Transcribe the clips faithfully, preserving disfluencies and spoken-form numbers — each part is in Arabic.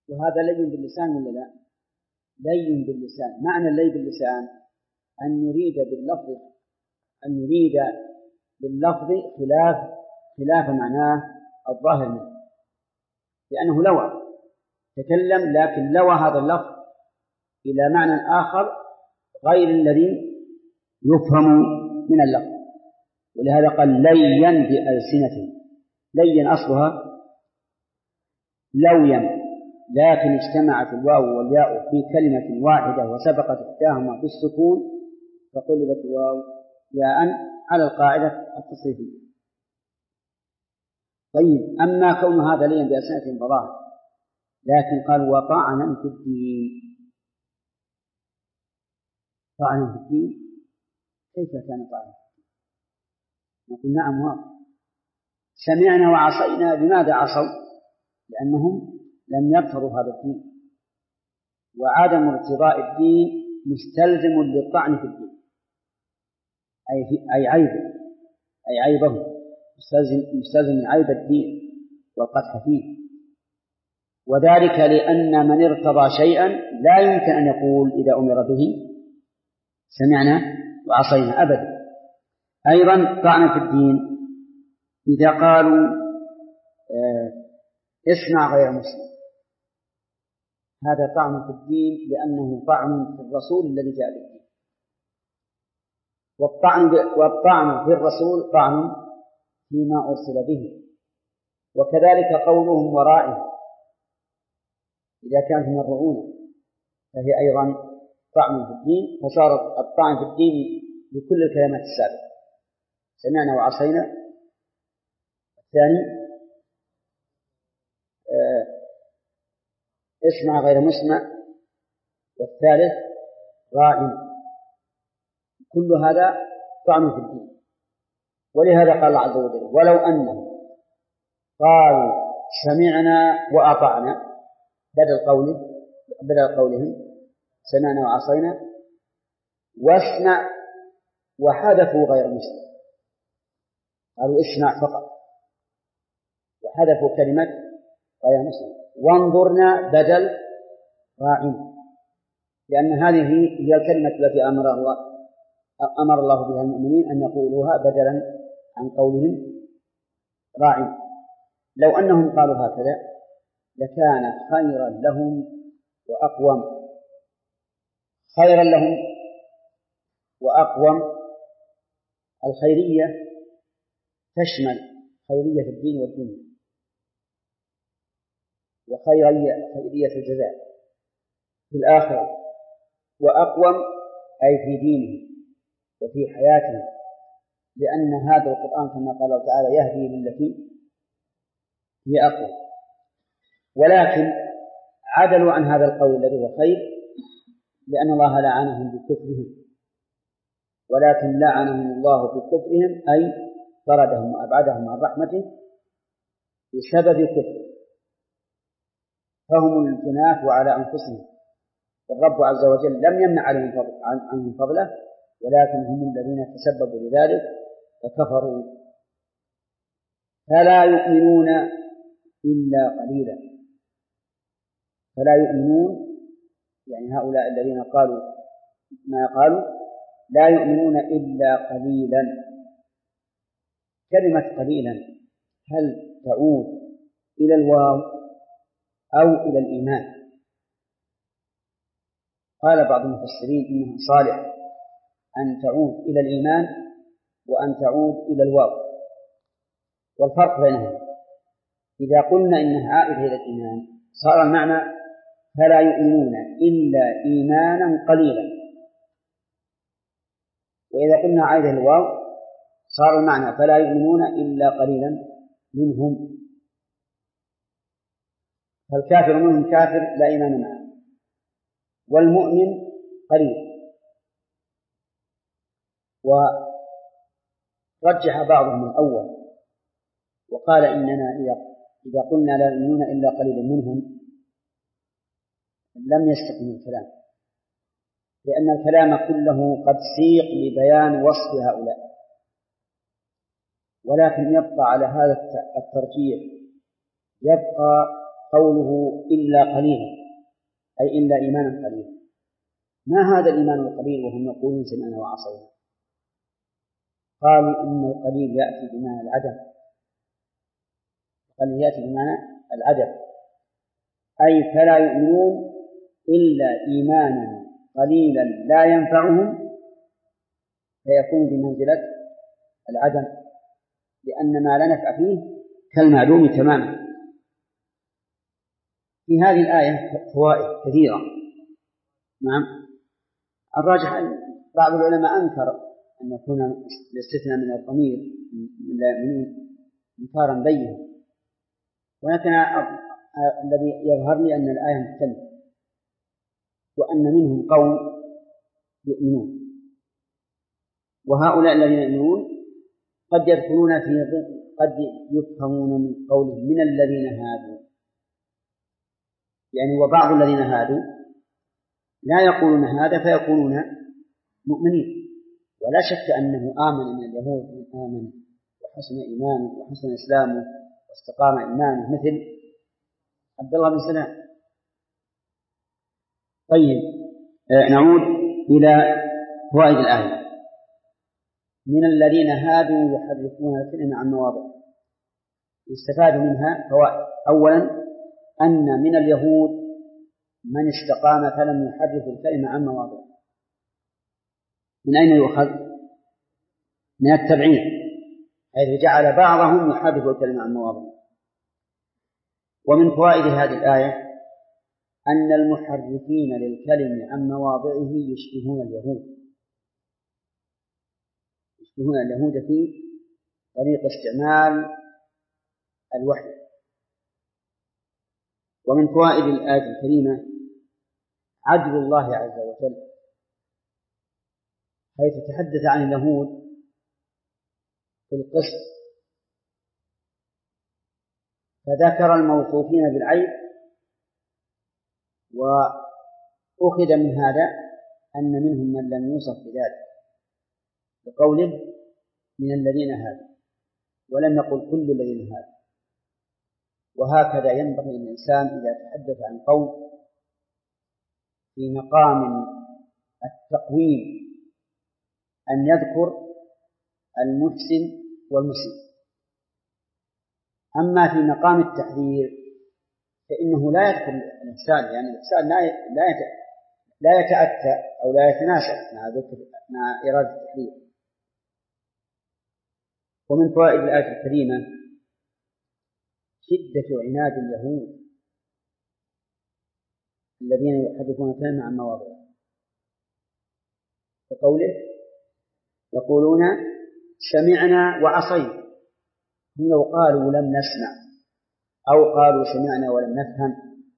وهذا لين باللسان ولا لا؟ لين باللسان. معنى اللين باللسان أن يريد باللفظ أن يريد باللفظ خلاف خلاف معناه الظاهر منه، لأنه لوى تكلم لكن لوى هذا اللفظ إلى معنى آخر غير الذي يفهم من اللفظ، ولهذا قال لين بألسنة. لين أصلها لويا، لكن اجتمعت الواو والياء في كلمة واحدة وسبقت إحداهما بالسكون فقلبت الواو ياء على القاعدة التصريفية. طيب، أما كون هذا لين بألسنة فظاهر، لكن قال وطعنا في الدين. طعنا في الدين، كيف كان طعنا في الدين؟ نقول نعم واضح. سمعنا وعصينا. لماذا عصوا؟ لأنهم لم يرتضوا هذا الدين، وعدم ارتضاء الدين مستلزم للطعن في الدين، أي, في أي عيبه أي عيبه مستلزم, مستلزم عيب الدين والقدح فيه. وذلك لأن من ارتضى شيئا لا يمكن أن يقول إذا أمر به سمعنا وعصينا أبدا. أيضا طعن في الدين إذا قالوا آه اسمع غير مسلم، هذا طعن في الدين لأنه طعن في الرسول الذي جاء بالدين، والطعن والطعن في الرسول طعن فيما أرسل به. وكذلك قولهم ورائه إذا كانت من الرعونة فهي أيضا طعن في الدين، فصار الطعن في الدين بكل الكلمات السابقة سمعنا وعصينا. الثاني آه اسمع غير مسمع، والثالث راع. كل هذا طعن في الدين. ولهذا قال الله عز وجل ولو أنهم قالوا سمعنا وأطعنا بدل قوله بدل قولهم سمعنا وعصينا، واسمع وحذفوا غير مسلم، قالوا اسمع فقط وحذفوا كلمة غير مسلم، وانظرنا بدل راع، لأن هذه هي الكلمة التي أمر الله أمر الله بها المؤمنين أن يقولوها بدلا عن قولهم راع. لو أنهم قالوا هكذا لكان خيرا لهم وأقوم خيرا لهم وأقوم. الخيرية تشمل خيرية الدين والدنيا، وخيرية خيرية الجزاء في الآخرة، وأقوم أي في دينه وفي حياته، لأن هذا القرآن كما قال الله تعالى يهدي للتي هي أقوم. ولكن عدلوا عن هذا القول الذي هو خير لأن الله لعنهم بكفرهم، ولكن لعنهم الله بكفرهم أي طردهم وأبعدهم عن رحمته بسبب كفر، فهم الجناة على أنفسهم، والرب عز وجل لم يمنع عليهم فضل عنهم فضله، ولكن هم الذين تسببوا لذلك فكفروا. فلا يؤمنون إلا قليلا. فلا يؤمنون يعني هؤلاء الذين قالوا ما قالوا لا يؤمنون إلا قليلا. كلمة قليلا هل تعود إلى الواو أو إلى الإيمان؟ قال بعض المفسرين إنه صالح أن تعود إلى الإيمان وأن تعود إلى الواو، والفرق بينهم إذا قلنا إنها عائدة إلى الإيمان صار المعنى فلا يؤمنون إلا إيمانا قليلا، وإذا قلنا عائدة إلى الواو صار المعنى فلا يؤمنون إلا قليلا منهم. فالكافر منهم كافر لا إيمان معه، والمؤمن قليل. ورجح بعضهم الأول وقال إننا إذا قلنا لا يؤمنون إلا قليلا منهم لم يستقم الكلام، لأن الكلام كله قد سيق لبيان وصف هؤلاء، ولكن يبقى على هذا الترجيح يبقى قوله إلا قليلا، أي إلا إيمانا قليلا. ما هذا الإيمان القليل وهم يقولون سمعنا وعصينا؟ قالوا إن القليل يأتي بمعنى العدم، القليل يأتي بمعنى العدم، أي فلا يؤمنون إلا إيمانا قليلا لا ينفعهم، فيكون بمنزلة العدم، لأن ما لا نفع فيه كالمعلوم تماما. في هذه الآية فوائد كثيرة. نعم، الراجح أن بعض العلماء أنكر أن يكون الاستثناء من الضمير من لا يؤمنون إنكارا بينا، ولكن الذي يظهر لي أن الآية مختلفة، وأن منهم قوم يؤمنون، وهؤلاء الذين يؤمنون قد يدخلون في قد يفهمون من قوله من الذين هادوا، يعني وبعض الذين هادوا لا يقولون هذا فيكونون مؤمنين. ولا شك أنه آمن من اليهود من آمن وحسن إيمانه وحسن إسلامه واستقام إيمانه مثل عبد الله بن سلام. طيب، نعود إلى فوائد الآية. من الذين هادوا يحرفون الكلمة عن مواضعه، يستفاد منها فوائد. أولا، أن من اليهود من استقام فلم يحرف الكلمة عن مواضعه. من أين يؤخذ؟ من التبعيد، حيث جعل بعضهم يحرف الكلمة عن مواضعه. ومن فوائد هذه الآية أن المحرفين للكلم عن مواضعه يشبهون اليهود، يشبهون اليهود في طريق استعمال الوحي. ومن فوائد الآية الكريمة عدل الله عز وجل، حيث تحدث عن اليهود في القسط فذكر الموصوفين بالعيب، وأخذ من هذا أن منهم من لم يوصف بذلك بقوله من الذين هادوا، ولم يقل كل الذين هادوا. وهكذا ينبغي للإنسان إذا تحدث عن قوم في مقام التقويم أن يذكر المحسن والمسيء. أما في مقام التحذير فإنه لا يذكر الإنسان، يعني الإنسان لا لا يتأتى أو لا يتناسب مع ذكر مع إرادة التحذير. ومن فوائد الآية الكريمة شدة عناد اليهود الذين يحدثون الكلمة عن مواضعه، كقوله يقولون سمعنا وعصينا. هم لو قالوا لم نسمع أو قالوا سمعنا ولم نفهم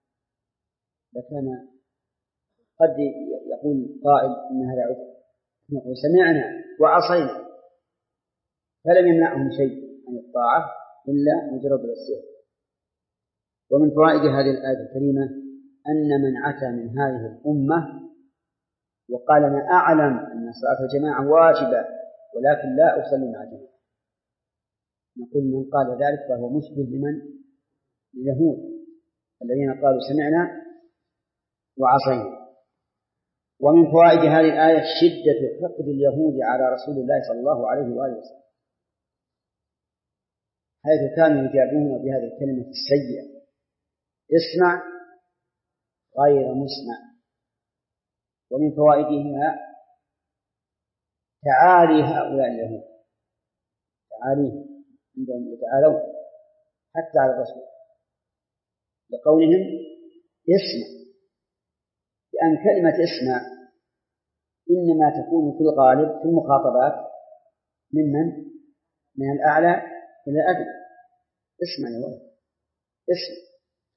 لكان قد يقول قائل إن هذا عذر. يقول سمعنا وعصينا، فلم يمنعهم شيء عن الطاعة إلا مجرد السير. ومن فوائد هذه الآية الكريمة أن من أتى من هذه الأمة وقال أنا أعلم أن صلاة الجماعة واجبة ولكن لا أصلي مع جماعة، نقول من قال ذلك فهو مشبه لمن؟ اليهود الذين قالوا سمعنا وعصينا. ومن فوائد هذه الآية شدة حقد اليهود على رسول الله صلى الله عليه وآله وسلم، حيث كانوا يجابون بهذه الكلمة السيئة اسمع غير مسمع. ومن فوائدها تعالي هؤلاء اليهود، تعاليه عندهم يتعالون حتى على الرسول لقولهم اسمع، لأن كلمة اسمع إنما تكون في الغالب في المخاطبات ممن من الأعلى إلى الأدنى. اسمع يا ولد اسمع.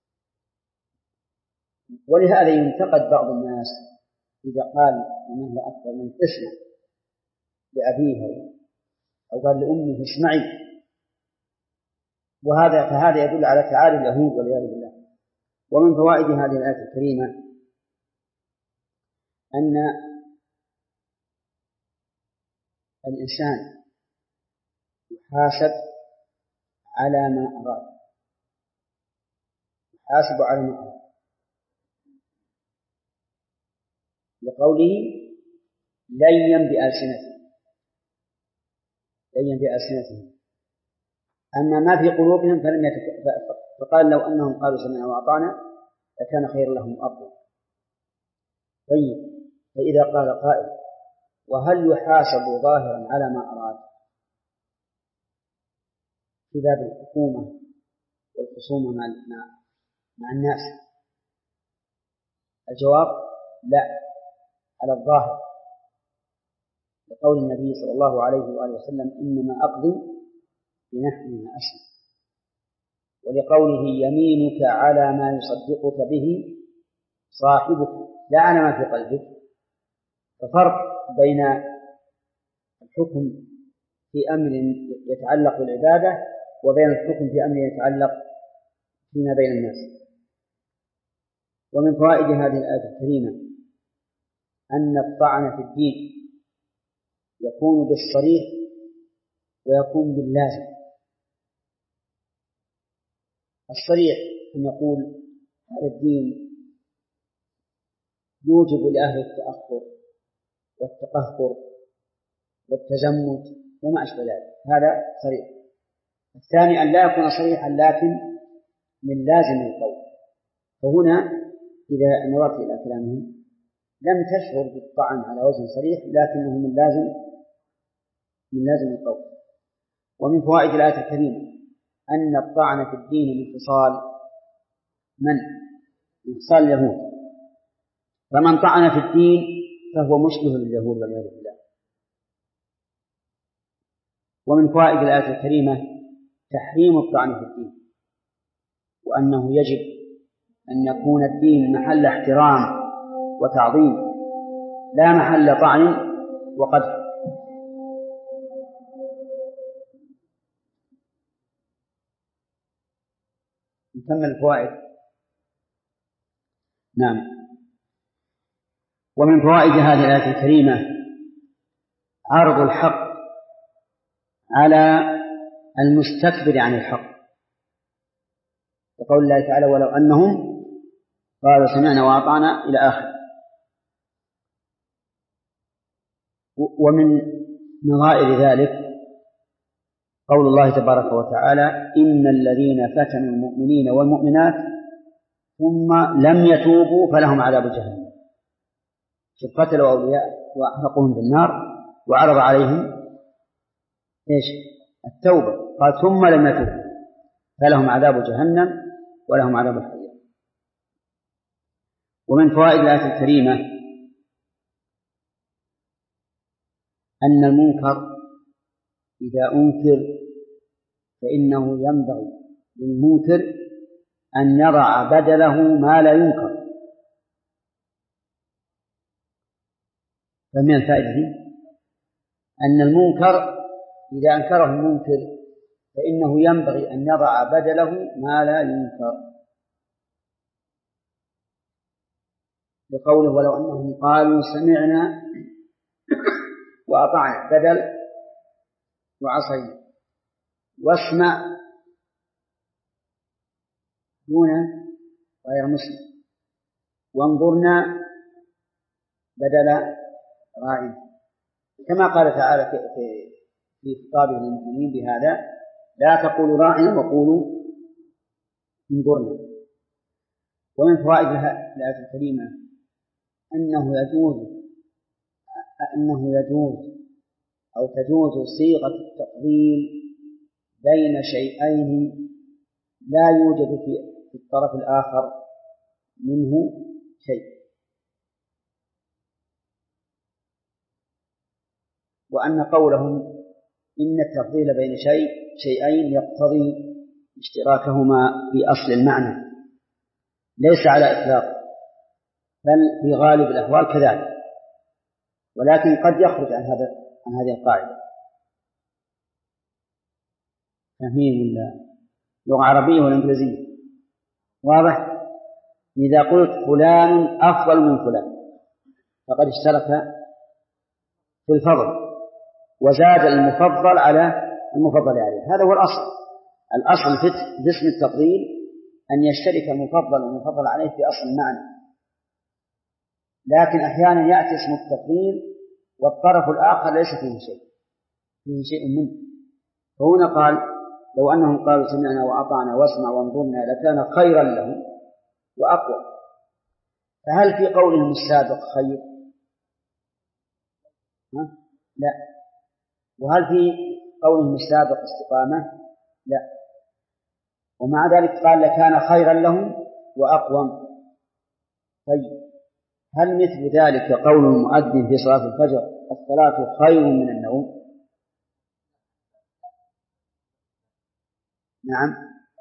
ولهذا ينتقد بعض الناس إذا قال لمن هو أكبر منه اسمع لأبيه أو قال لأمه اسمعي، وهذا فهذا يدل على تعالي اليهود والعياذ بالله. ومن فوائد هذه الآية الكريمة أن الإنسان يحاسب على ما أراد، حاسب على ما أراد، لقوله ليا بألسنتهم ليا بألسنتهم. أما ما في قلوبهم فلم يتك... فقال لو أنهم قالوا سمعنا وأطعنا لكان خير لهم وأفضل. طيب، فإذا قال قائل وهل يحاسب ظاهرا على ما أراد في باب الحكومة والخصومة مع مع الناس؟ الجواب لا، على الظاهر، لقول النبي صلى الله عليه وآله وسلم إنما أقضي بنحو ما أسمع، ولقوله يمينك على ما يصدقك به صاحبك لا على ما في قلبك. ففرق بين الحكم في أمر يتعلق بالعبادة وبين الحكم في أمر يتعلق فيما بين الناس. ومن فوائد هذه الآية الكريمة أن الطعن في الدين يكون بالصريح ويكون باللازم. الصريح أن يقول هذا الدين يوجب لأهل التأخر والتقهقر والتزمت وما أشبه ذلك، هذا صريح. الثاني أن لا يكون صريحا لكن من لازم القول. فهنا إذا نظرت إلى كلامهم لم تشعر بالطعن على وجه صريح لكنه من لازم من لازم القول. ومن فوائد الآية الكريمة أن الطعن في الدين من خصال من؟ من خصال اليهود، فمن طعن في الدين فهو مشبه لليهود والعياذ بالله. ومن فوائد الآية الكريمة تحريم الطعن في الدين، وأنه يجب أن يكون الدين محل احترام وتعظيم لا محل طعن وقدح. نكمل الفوائد. نعم. ومن فوائد هذه الآية الكريمة عرض الحق على المستكبر عن الحق، يقول الله تعالى ولو أنهم قالوا سمعنا وأطعنا إلى آخر. ومن نظائر ذلك قول الله تبارك وتعالى إن الذين فتنوا المؤمنين والمؤمنات ثم لم يتوبوا فلهم عذاب جهنم. قتلوا أولياء وأحرقوهم بالنار وعرض عليهم إيش؟ التوبة، قال ثم لم يتوبوا فلهم عذاب جهنم ولهم عذاب الحريق. ومن فوائد الآية الكريمة أن المنكر إذا أنكر فإنه ينبغي للمنكر أن يضع بدله ما لا ينكر. فمن الفائدة أن المنكر إذا أنكره المنكر فإنه ينبغي أن يضع بدله ما لا ينكر، لقوله ولو أنهم قالوا سمعنا وأطعنا بدل وعصينا، واسمع دون غير مسلم، وانظرنا بدل راعي، كما قال تعالى في في خطابه للمؤمنين بهذا لا تقولوا راعنا وقولوا انظرنا. ومن فوائد الآية الكريمة أنه يجوز أنه يجوز أو تجوز صيغة التفضيل بين شيئين لا يوجد في الطرف الآخر منه شيء، وأن قولهم إن التفضيل بين شيء شيئين يقتضي اشتراكهما في أصل المعنى ليس على إطلاق، بل في غالب الأحوال كذلك، ولكن قد يخرج عن هذا عن هذه القاعدة. فهمين ولا لغة عربية ولا إنجليزية؟ واضح؟ إذا قلت فلان أفضل من فلان فقد اشترك في الفضل وزاد المفضل على المفضل عليه، هذا هو الأصل. الأصل في اسم التفضيل أن يشترك المفضل والمفضل عليه في أصل المعنى، لكن أحيانا يأتي اسم التفضيل والطرف الآخر ليس فيه شيء فيه شيء منه. فهنا قال لو أنهم قالوا سمعنا وأطعنا واسمع وانظرنا لكان خيرا لهم وأقوى. فهل في قولهم السابق خير؟ ها؟ لا. وهل في قولهم السابق استقامة؟ لا. ومع ذلك قال لكان خيرا لهم وأقوم. طيب هل مثل ذلك قول المؤذن في صلاة الفجر الصلاة خير من النوم؟ نعم.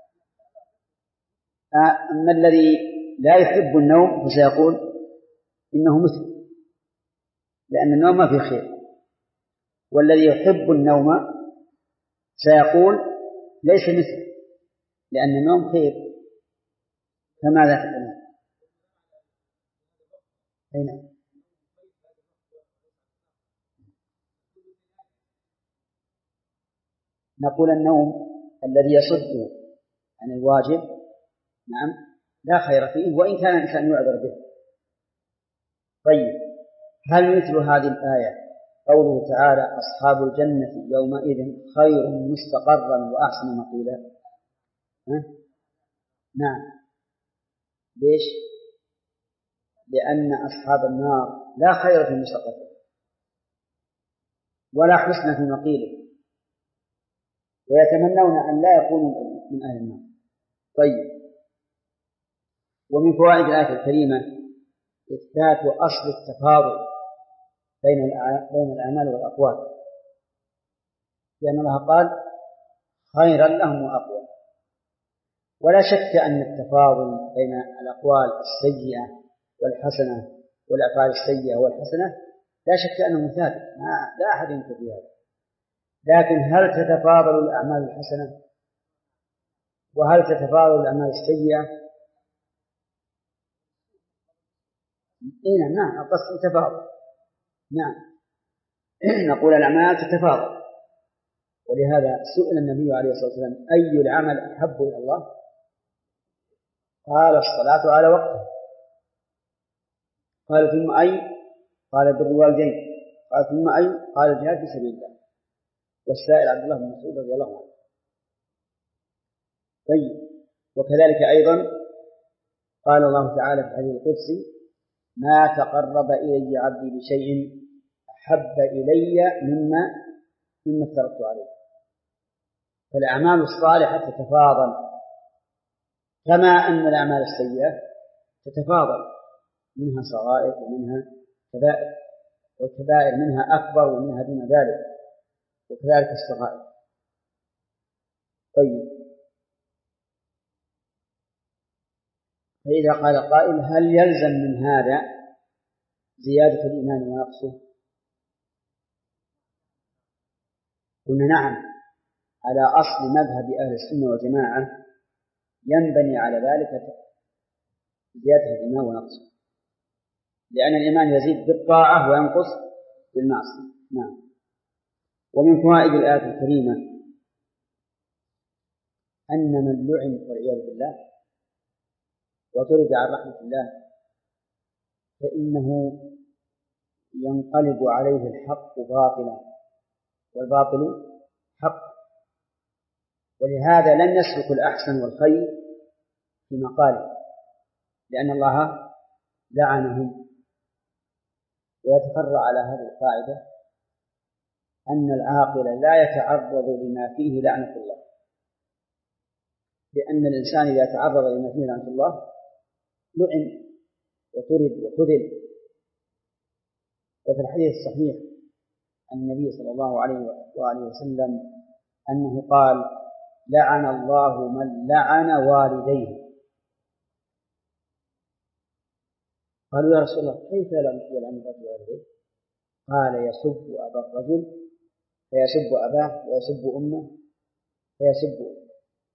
أما الذي لا يحب النوم فسيقول إنه مثل، لأن النوم ما فيه خير، والذي يحب النوم سيقول ليس مثل، لأن النوم خير. فماذا تقول؟ أين؟ نقول النوم الذي يصد عن الواجب نعم لا خير فيه وإن كان الإنسان يعذر به. طيب هل مثل هذه الآية قوله تعالى أصحاب الجنة يومئذ خير مستقرا وأحسن مقيلا؟ نعم. ليش؟ لأن أصحاب النار لا خير في مستقره ولا حسن في مقيله، ويتمنون أن لا يكونوا من أهل النار. طيب ومن فوائد الآية الكريمة إثبات أصل التفاضل بين بين الأعمال والأقوال، لأن الله قال خيرا لهم وأقوى. ولا شك أن التفاضل بين الأقوال السيئة والحسنة والأفعال السيئة والحسنة لا شك أنه ثابت، لا أحد ينكر في هذا. لكن هل تتفاضل الأعمال الحسنة وهل تتفاضل الأعمال السيئة؟ إيه نعم القصد تفاضل. نعم نقول الأعمال تتفاضل. ولهذا سئل النبي عليه الصلاة والسلام أي العمل أحب إلى الله؟ قال الصلاة على وقتها. قال ثم أي؟ قال بر الوالدين. قال ثم أي؟ قال الجهاد في سبيل الله. والسائل عبد الله بن مسعود رضي الله عنه. طيب وكذلك أيضا قال الله تعالى في الحديث القدسي ما تقرب إلي عبدي بشيء أحب إلي مما مما افترضت عليه. فالأعمال الصالحة تتفاضل كما أن الأعمال السيئة تتفاضل، منها صغائر ومنها كبائر، والكبائر منها أكبر ومنها دون ذلك، وكذلك الصغائر. طيب فإذا قال قائل هل يلزم من هذا زيادة الإيمان ونقصه؟ قلنا نعم، على أصل مذهب أهل السنة والجماعة ينبني على ذلك زيادة الإيمان ونقصه، لأن الإيمان يزيد بالطاعة وينقص بالمعصية. نعم. ومن فوائد الآية الكريمة أن من لعن والعياذ بالله وطرد عن رحمة الله فإنه ينقلب عليه الحق باطلا والباطل حق. ولهذا لم يسلك الأحسن والخير في مقاله، لأن الله لعنهم. ويتفرع على هذه القاعدة أن العاقل لا يتعرض لما فيه لعنة الله، لأن الإنسان إذا تعرض لما فيه لعنة الله لعن وطرد وخذل. وفي الحديث الصحيح عن النبي صلى الله عليه وآله وسلم أنه قال لعن الله من لعن والديه. قالوا يا رسول الله كيف يلعن الرجل والديه؟ قال يسب أبا الرجل فيسب أباه ويسب أمه فيسب أمه.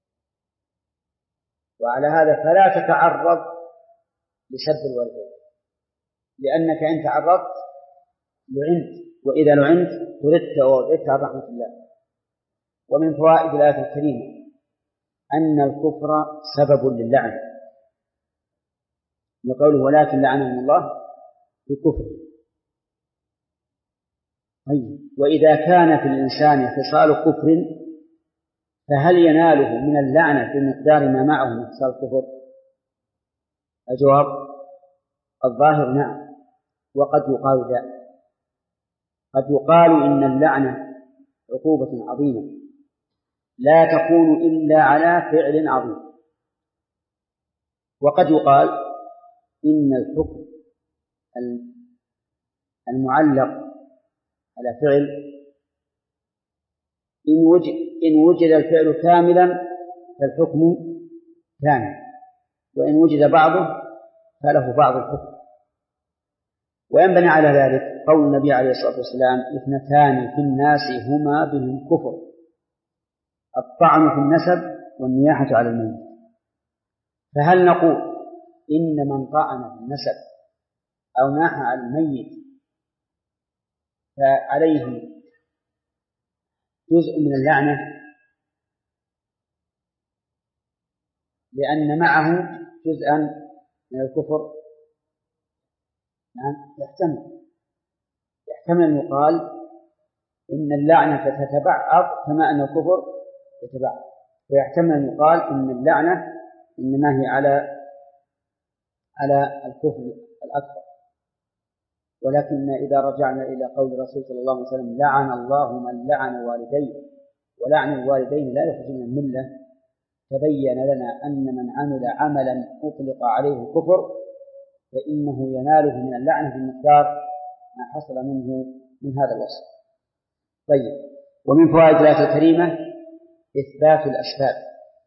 وعلى هذا فلا تتعرض لسب الوالدين، لأنك إن تعرضت لعنت، وإذا لعنت طردت ووضعت عن رحمة الله. ومن فوائد الآية الكريمة أن الكفر سبب للعنة لقوله ولكن لعنهم الله بكفر. طيب وإذا كان في الإنسان خصال كفر فهل يناله من اللعنة بمقدار ما معه من خصال الكفر؟ الجواب الظاهر نعم، وقد يقال ذلك، قد يقال إن اللعنة عقوبة عظيمة لا تكون إلا على فعل عظيم، وقد يقال إن الحكم المعلق على فعل إن وجد, إن وجد الفعل كاملا فالحكم كامل، وإن وجد بعضه فله بعض الحكم. وينبني على ذلك قول النبي عليه الصلاة والسلام اثنتان في الناس هما بهم كفر، الطعن في النسب والنياحة على الميت. فهل نقول إن من طعن في النسب أو ناح على الميت فعليه جزء من اللعنة لأن معه جزءا من الكفر؟ نعم يحتمل يحتمل أن يقال إن اللعنة تتبعض كما أن الكفر يتبعض، ويحتمل أن يقال إن اللعنة إنما هي على على الكفر الأكبر. ولكن إذا رجعنا إلى قول الرسول صلى الله عليه وسلم لعن الله من لعن والديه ولعن الوالدين لا يخرج من الملة، تبين لنا أن من عمل عملا أطلق عليه الكفر فإنه يناله من اللعنة بمقدار ما حصل منه من هذا الوصف. طيب ومن فوائد الآية الكريمة إثبات الأسباب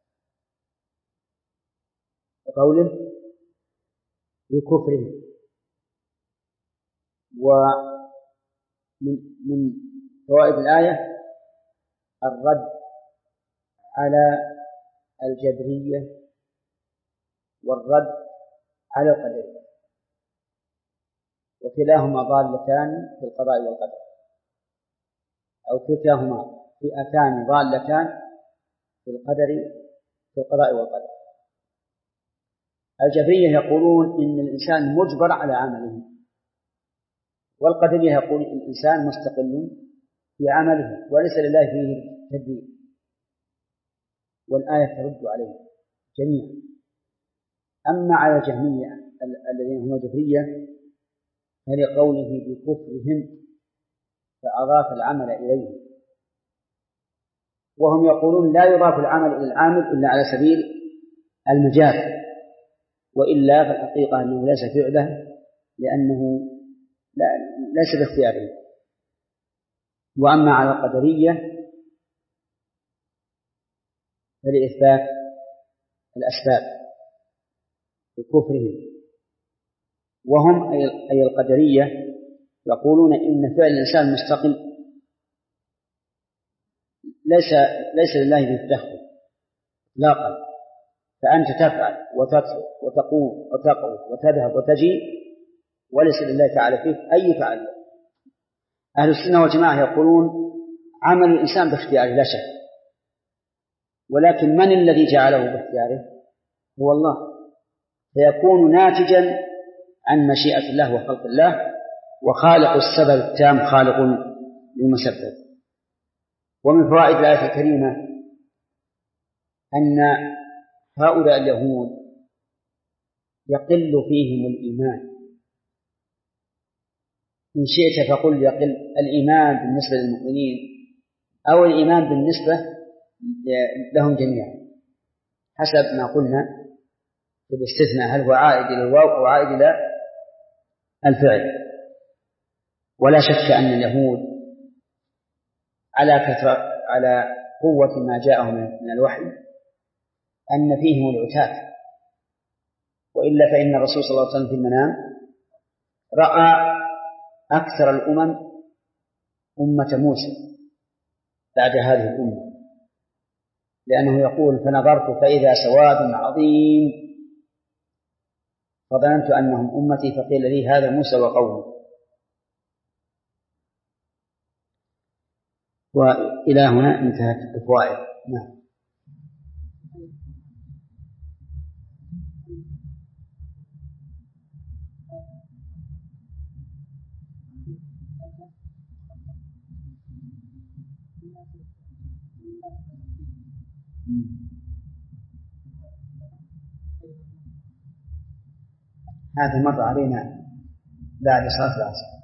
وقوله بكفرهم. ومن من فوائد الآية الرد على الجبرية والرد على القدرية، وكلاهما ضالتان في القضاء والقدر، أو كلاهما فئتان ضالتان في القدر في القضاء والقدر. الجبرية يقولون إن الإنسان مجبر على عمله، والقدرية يقول إن الإنسان مستقل في عمله وليس لله فيه تدبير، والآية ترد عليه جميعا. أما على الجهمية الذين هم جبرية فلقوله بكفرهم فأضاف العمل إليه، وهم يقولون لا يضاف العمل إلى العامل إلا على سبيل المجاز، وإلا فالحقيقة أنه ليس فعله لأنه لا ليس باختياره. وأما على القدرية فلإثبات الأسباب بكفرهم، وهم أي القدرية يقولون إن فعل الإنسان مستقل ليس ليس لله به تدخل إطلاقا، فأنت تفعل وتترك وتقوم وتقعد وتذهب وتجي وليس لله تعالى فيه أي فعل. أهل السنة والجماعة يقولون عمل الإنسان باختياره لا شك، ولكن من الذي جعله باختياره؟ هو الله، فيكون ناتجا عن مشيئة الله وخلق الله، وخالق السبب التام خالق للمسبب. ومن فوائد الآية الكريمة أن هؤلاء اليهود يقل فيهم الإيمان، إن شئت فقل يقل الإيمان بالنسبة للمؤمنين أو الإيمان بالنسبة لهم جميعا حسب ما قلنا في الاستثناء، هل هو عائد إلى الواو أو عائد إلى الفعل. ولا شك أن اليهود على كثرة على قوة ما جاءهم من الوحي أن فيهم العتاة، وإلا فإن الرسول صلى الله عليه وسلم في المنام رأى أكثر الأمم أمة موسى بعد هذه الأمة، لأنه يقول فنظرت فإذا سواد عظيم فظننت أنهم أمتي فقيل لي هذا موسى وقومه. وإلى هنا انتهت الفوائد. نعم. هذا مر علينا بعد صلاة العصر.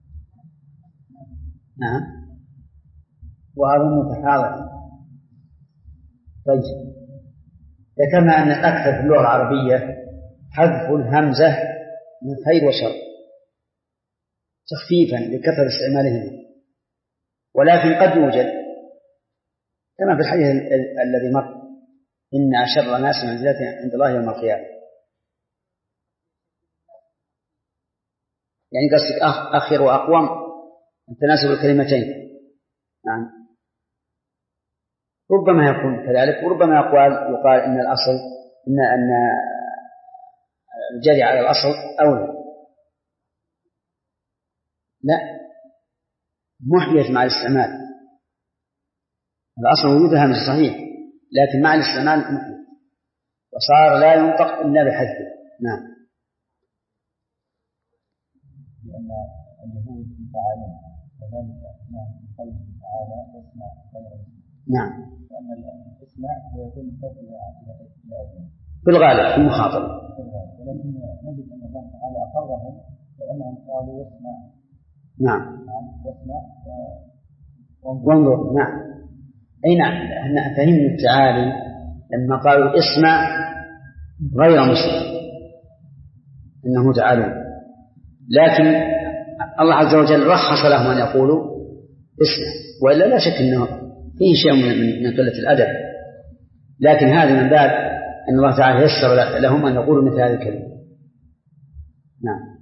نعم وأظن متحاضر. طيب ذكرنا أن الأكثر في اللغة العربية حذف الهمزة من خير وشر تخفيفا لكثرة استعمالهم، ولكن قد يوجد كما في الحديث الذي مر إن أشر الناس منزلة عند الله يوم القيامة، يعني قصدك أخر وأقوم تناسب الكلمتين. نعم ربما يكون كذلك، وربما يقال يقال إن الأصل إن أن الجري على الأصل أولى. لا محيز مع الاستعمال، الأصل وجودها مش صحيح، لكن مع الاستعمال محيز وصار لا ينطق إلا بحذفه. نعم لأن اليهود يفعلون وذلك نعم قوله تعالى واسمع غير. نعم وأن الاسمع ويكون فوق الأذن في الغالب في المخاطبة، ولكن نجد أن الله تعالى أقرهم لأنهم قالوا واسمع. نعم واسمع وانظر. نعم أي نعم احنا فهمنا التعالي لما قالوا اسمع غير مسلم إنه تعالون، لكن الله عز وجل رخص لهم أن يقولوا اسمع، وإلا لا شك أنه فيه شيء من قلة الأدب، لكن هذا من باب أن الله تعالى يسر لهم أن يقولوا مثل هذه الكلمة. نعم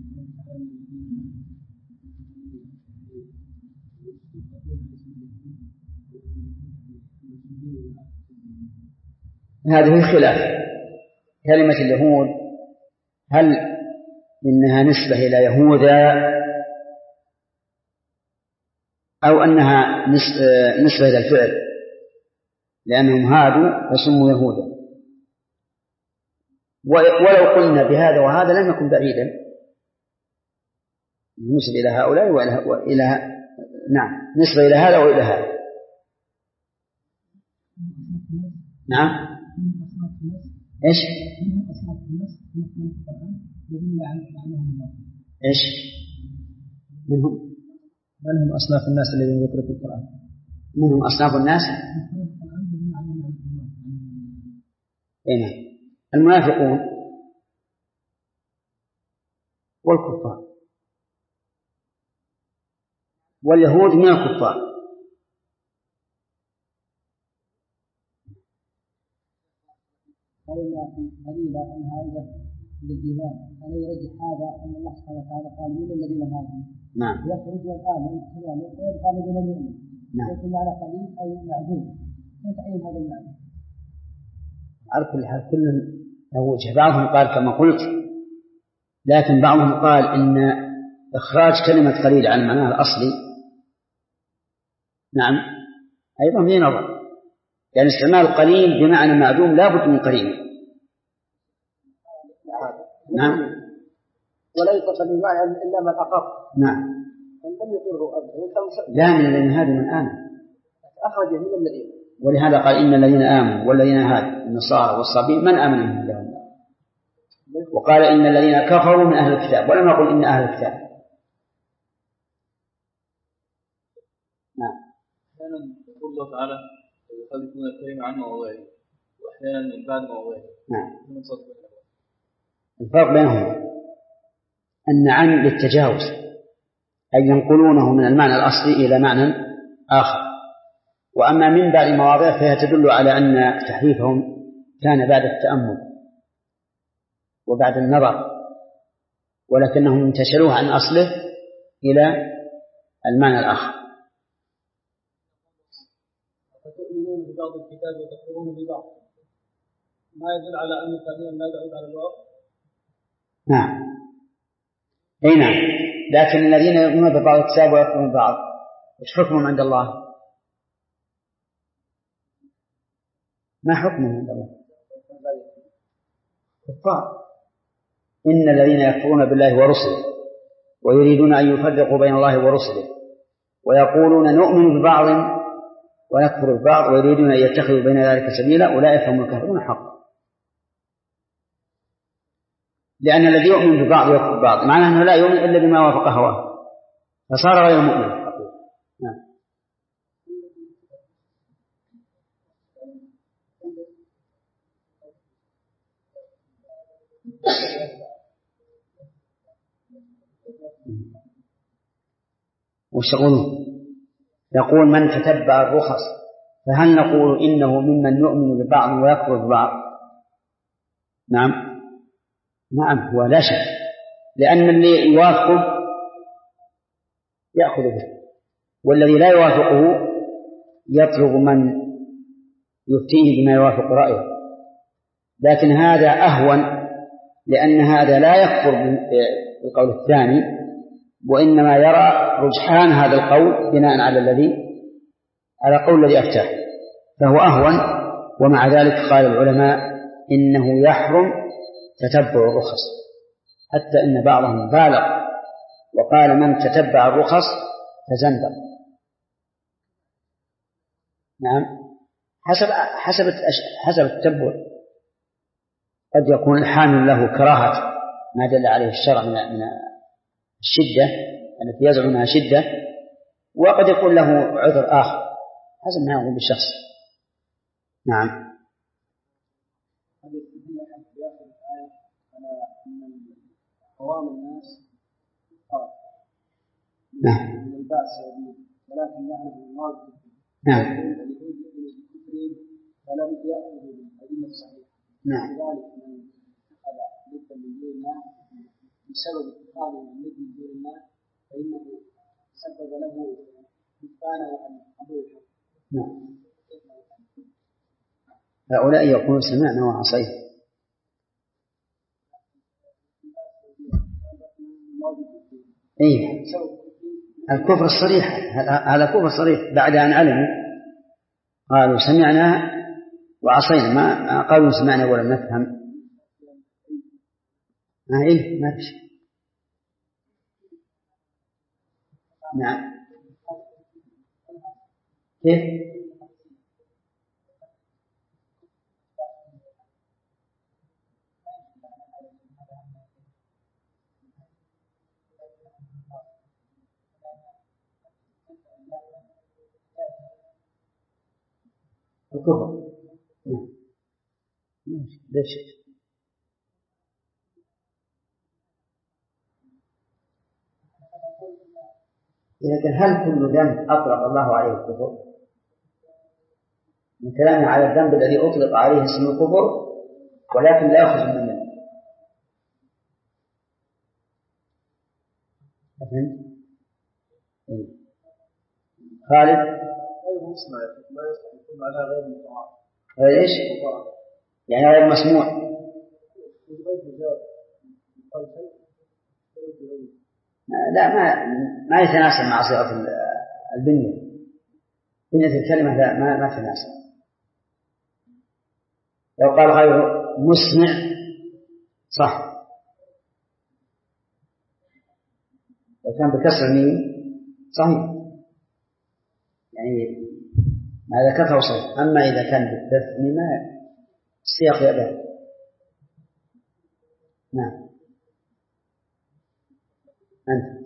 هذه خلاف كلمة اليهود، هل إنها نسبة إلى يهوذا أو أنها نسبة إلى الفعل، لأنهم هادوا فسموا يهوذا، ولو قلنا بهذا وهذا لم يكن بعيدا نسبة إلى هؤلاء وإلى نعم نسبة إلى هذا وإلى هذا. نعم إيش إيش منهم من هم أصناف الناس الذين ذكروا في القرآن؟ منهم أصناف الناس إيه المنافقون والكفار، واليهود من الكفار. قالوا قليلا أن هذا بالإيمان، أنا يرجح هذا أن الله سبحانه وتعالى قال من الذين هادوا. نعم. يخرج والآمن كذلك ويبقى الذين يؤمنون. نعم. يكون معنى قليل أي معدود. كيف أين هذا المعنى؟ على كل حال كل له وجه، بعضهم قال كما قلت، لكن بعضهم قال إن إخراج كلمة قليل عن معناها الأصلي نعم أيضا في نظر، يعني استعمال قليل بمعنى معدوم لا بد من قليل. نعم وليس قليل معنى إلا من أقر. نعم لم يقروا أبدا. لا من الذين هادوا من آمن، أخرج من الذين، ولهذا قال إن الذين آمنوا والذين هادوا النصارى والصابين من آمن منهم لهم، وقال إن الذين كفروا من أهل الكتاب ولم يقل إن أهل الكتاب. نعم. أحيانا يقول الله تعالى يخلفون الكلمة عن مواضعه وأحيانا من بعد مواضعه. نعم. الفرق بينهما أن عن للتجاوز أي ينقلونه من المعنى الأصلي إلى معنى آخر، وأما من بعد مواضعه فهي تدل على أن تحريفهم كان بعد التأمل وبعد النظر، ولكنهم انتشلوه عن أصله إلى المعنى الآخر. فتؤمنون ببعض الكتاب وتكفرون ببعض، ما يدل على أن التأمين لا يعود على الواقع. نعم أي نعم، لكن الذين يؤمنون ببعض الكتاب ويكفرون ببعض ايش حكمهم عند الله؟ ما حكمهم عند الله؟ كفار. إن الذين يكفرون بالله ورسله ويريدون أن يفرقوا بين الله ورسله ويقولون نؤمن ببعض ويكفر البعض ويريدون أن يتخذوا بين ذلك سبيلا أولئك هم الكافرون حقا. لأن الذي يؤمن ببعض ويكفر ببعض معناه أنه لا يؤمن إلا بما وافق هواه فصار غير مؤمن. نعم. وش يقولون؟ يقول من تتبع الرخص فهل نقول إنه ممن يؤمن ببعض ويكفر ببعض؟ نعم نعم هو لا شك، لأن اللي يوافقه يأخذ به والذي لا يوافقه يطلب من يفتيه بما يوافق رأيه. لكن هذا أهون لأن هذا لا يكفر بالقول الثاني وإنما يرى رجحان هذا القول بناء على الذي على قول الذي أفتاه فهو أهون. ومع ذلك قال العلماء إنه يحرم تتبع الرخص، حتى إن بعضهم بالغ وقال من تتبع الرخص فزندق. نعم حسب حسب حسب التتبع قد يكون الحامل له كراهة ما دل عليه الشرع من من الشدة التي يزعم أنها شدة، وقد يكون له عذر آخر حسب ما يقول بالشخص. نعم. قوام الناس نعم من البأس ولكن يعلم المرض نعم فلم يأخذ بالأدلة الصحيحة. نعم لذلك من اتخذ ندا من دون الله بسبب اتخاذه الند من دون الله فإنه سبب له نقصانا وعن قبول الحق. نعم هؤلاء يقولون سمعنا وعصينا. إيه الكفر الصريح هذا كفر صريح بعد أن علموا قالوا سمعنا وعصينا ما قالوا سمعنا ولم نفهم. ما إيه ما فيش. نعم كيف الكفر؟ ليش؟ لكن هل كل ذنب أطلق الله عليه الكفر؟ من كلامنا على الذنب الذي أطلق عليه اسم الكفر ولكن لا يخرج من منه. خالد غير مسمع ما يصح يكون على غير مطاع. غير إيش؟ يعني غير مسموع. لا ما ما يتناسب مع صيغة البنية. بنية الكلمة لا ما ما تناسب. لو قال غير مسمع صح، لو كان بكسر الميم صحيح يعني ما ذكرته صحيح. أما إذا كان بالفتح ما السياق يأبه. نعم أنت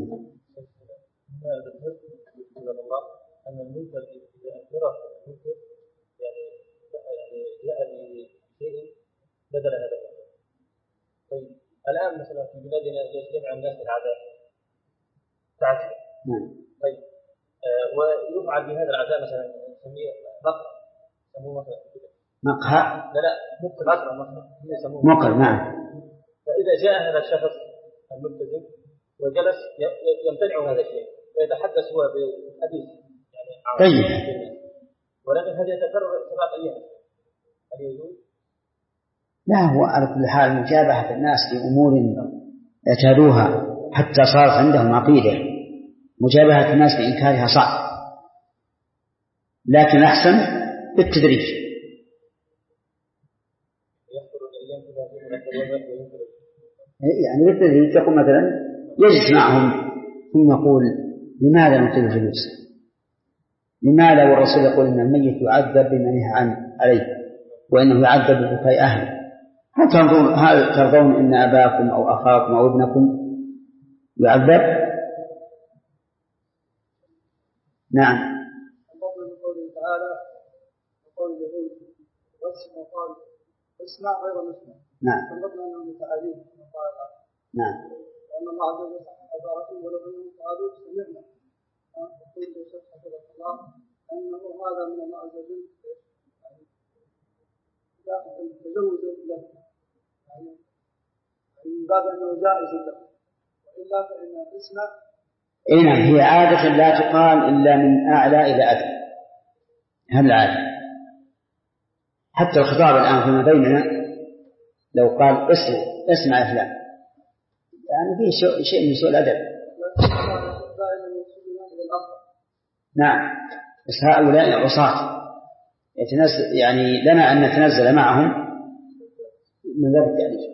هذا النص يقول الله أن المنكر إذا أثره المنكر يعني يعني جاء بشيء بدل هذا المنكر. طيب الآن مثلا في بلادنا يجمع الناس العذاب تعزية. نعم. طيب آه ويفعل بهذا العذاب مثلا نسميه مقهى يسموه مثلا مقهى لا لا مقهى مقهى يسموه مقهى. نعم. فإذا جاء هذا الشخص الملتزم وجلس يمتنع هذا الشيء ويتحدث هو بالحديث يعني طيب ولكن هذا يتكرر سبعة أيام هل يجوز؟ لا هو على كل حال مجابهة الناس بأمور اعتادوها حتى صارت عندهم عقيدة. مجابهة الناس بإنكارها صعب لكن أحسن بالتدريج. يعني بالتدريج تقول مثلا يجلس معهم ثم يقول لماذا نطيل الجلوس لماذا والرسول يقول إن الميت يعذب بما نهى عنه عليه وإنه يعذب ببكاء أهله؟ هل ترضون هل ترضون إن أباكم أو أخاكم أو ابنكم يعذب؟ نعم. قوله تعالى وقول اليهود وقال اسمع غير مسمع. نعم. فضلنا أنه متعالين قال نعم. وأن الله عز وجل عبارته ولو أنهم قالوا سمعنا. وقيل للشيخ حفظه الله أنه هذا من الله عز وجل يعني تجوز له يعني من باب أنه جائز له وإلا فإن اسمع. إيه نعم، هي عادة لا تقال إلا من أعلى إلى أدنى، هذا العادة. حتى الخطاب الآن فيما بيننا لو قال اسمع اسمع يا فلان يعني فيه شيء من سوء الأدب. نعم، بس هؤلاء عصاة يتنزل يعني لنا أن نتنزل معهم من باب التأليف.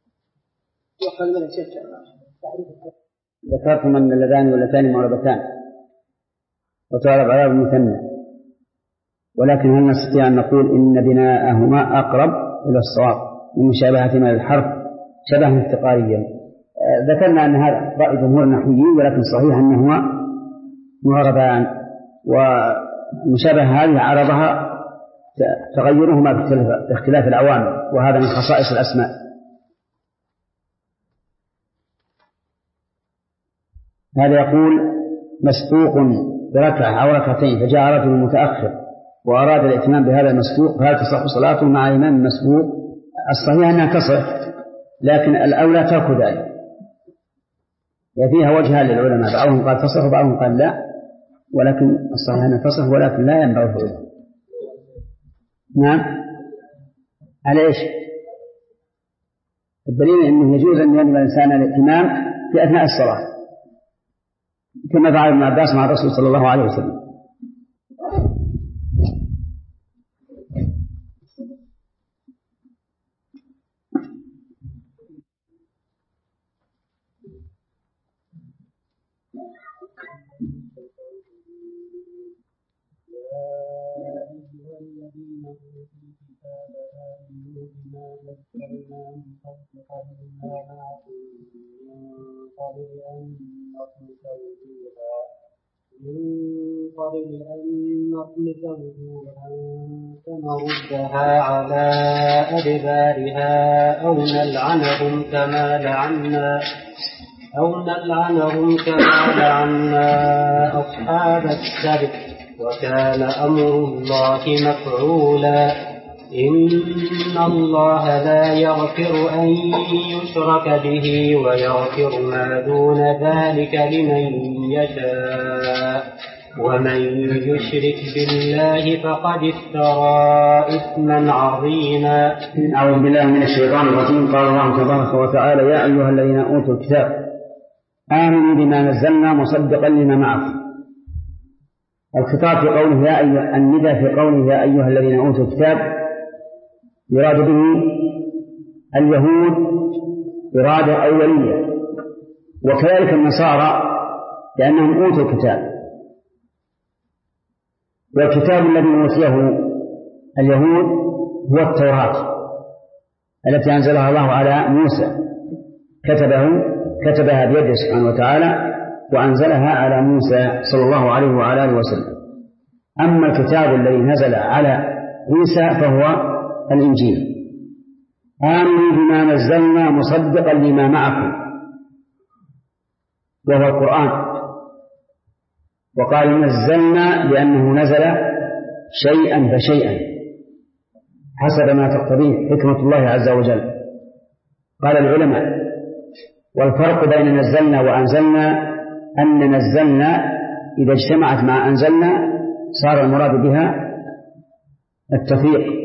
ذكرتم أن اللذان واللتان معربتان وتعرب على المثنى، ولكن هل نستطيع أن نقول إن بناءهما أقرب إلى الصواب من مشابهتهما للحرف شبها افتقاريا؟ ذكرنا أن هذا رأي جمهور النحويين، ولكن صحيح أنهما معربان، والمشابهة هذه عرضها تغيرهما باختلاف العوامل، وهذا من خصائص الأسماء. هذا يقول مسبوق بركعة أو ركعتين فجاء رجل متأخر وأراد الائتمام بهذا المسبوق، هل تصح صلاته مع إمام مسبوق؟ الصحيح أنها تصح، لكن الأولى ترك ذلك. فيها وجهان للعلماء، بعضهم قال تصح وبعضهم قال لا، ولكن الصحيح أنها تصح ولكن لا ينبغي فعلها. نعم. على إيش؟ الدليل أنه يجوز أن ينبغي الإنسان الائتمام في أثناء الصلاة كما فعل ابن عباس مع الرسول صلى الله عليه وسلم. من قبل أن نطمس وجوها فنردها على أدبارها أو نلعنهم كما لعنا أو نلعنهم كما لعنا أصحاب السبت وكان أمر الله مفعولا. إن الله لا يغفر أن يشرك به ويغفر ما دون ذلك لمن يشاء ومن يشرك بالله فقد افترى إثما عظيما. أعوذ بالله من الشيطان الرجيم. قال الله تبارك وتعالى يا أيها الذين أوتوا الكتاب آمنوا بما نزلنا مصدقا لما معكم. الخطاب في قوله يا أيها الندى في قوله يا أيها الذين أوتوا الكتاب يراد به اليهود إرادة أولية، وكذلك النصارى لأنهم أوتوا الكتاب، والكتاب الذي أوتيه اليهود هو التوراة التي أنزلها الله على موسى، كتبه كتبها بيده سبحانه وتعالى وأنزلها على موسى صلى الله عليه وعلى آله وسلم. أما الكتاب الذي نزل على عيسى فهو الإنجيل. آمنوا بما نزلنا مصدقا لما معكم وهو القرآن، وقال نزلنا لأنه نزل شيئا فشيئا حسب ما تقتضيه حكمة الله عز وجل. قال العلماء والفرق بين نزلنا وأنزلنا أن نزلنا إذا اجتمعت مع أنزلنا صار المراد بها التفريق.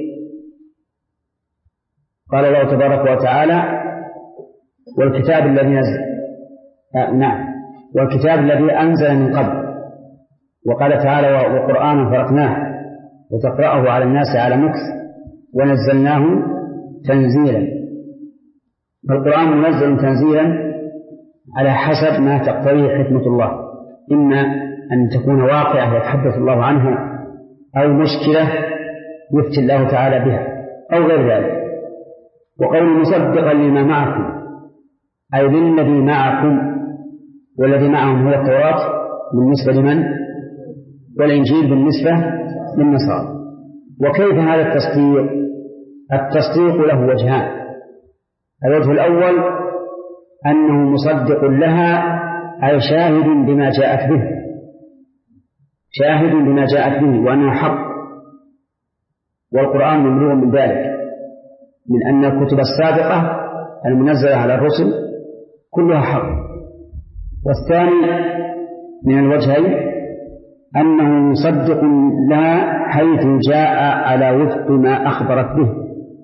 قال الله تبارك وتعالى والكتاب الذي نزل آه نعم والكتاب الذي أنزل من قبل، وقال تعالى وقرآنا فرقناه وتقرأه على الناس على مكث ونزلناه تنزيلا. فالقرآن منزل تنزيلا على حسب ما تقتضيه حكمة الله، إما أن تكون واقعة يتحدث الله عنها أو مشكلة يفتي الله تعالى بها أو غير ذلك. وقول مصدقا لما معكم أي للذي معكم، والذي معهم هو التوراة بالنسبة لمن؟ والإنجيل بالنسبة للنصارى. وكيف هذا التصديق؟ التصديق له وجهان. الوجه الأول أنه مصدق لها أي شاهد بما جاءت به، شاهد بما جاءت به وأنه حق، والقرآن مملوء من ذلك، من أن الكتب السابقة المنزلة على الرسل كلها حق. والثاني من الوجهين أنه مصدق لها حيث جاء على وفق ما أخبرت به،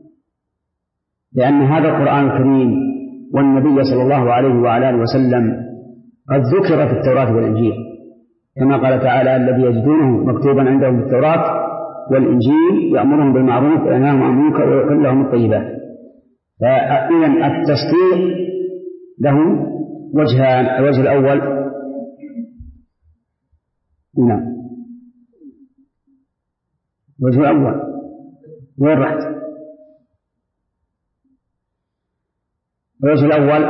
لأن هذا القرآن الكريم والنبي صلى الله عليه وعلى آله وسلم قد ذكر في التوراة والإنجيل، كما قال تعالى الذي يجدونه مكتوبا عندهم في التوراة والإنجيل يأمرهم بالمعروف وينهاهم عن المنكر ويحل لهم الطيبات. فإذا التصديق له وجهان. الوجه الأول نعم الوجه الأول وين رحت؟ الوجه الأول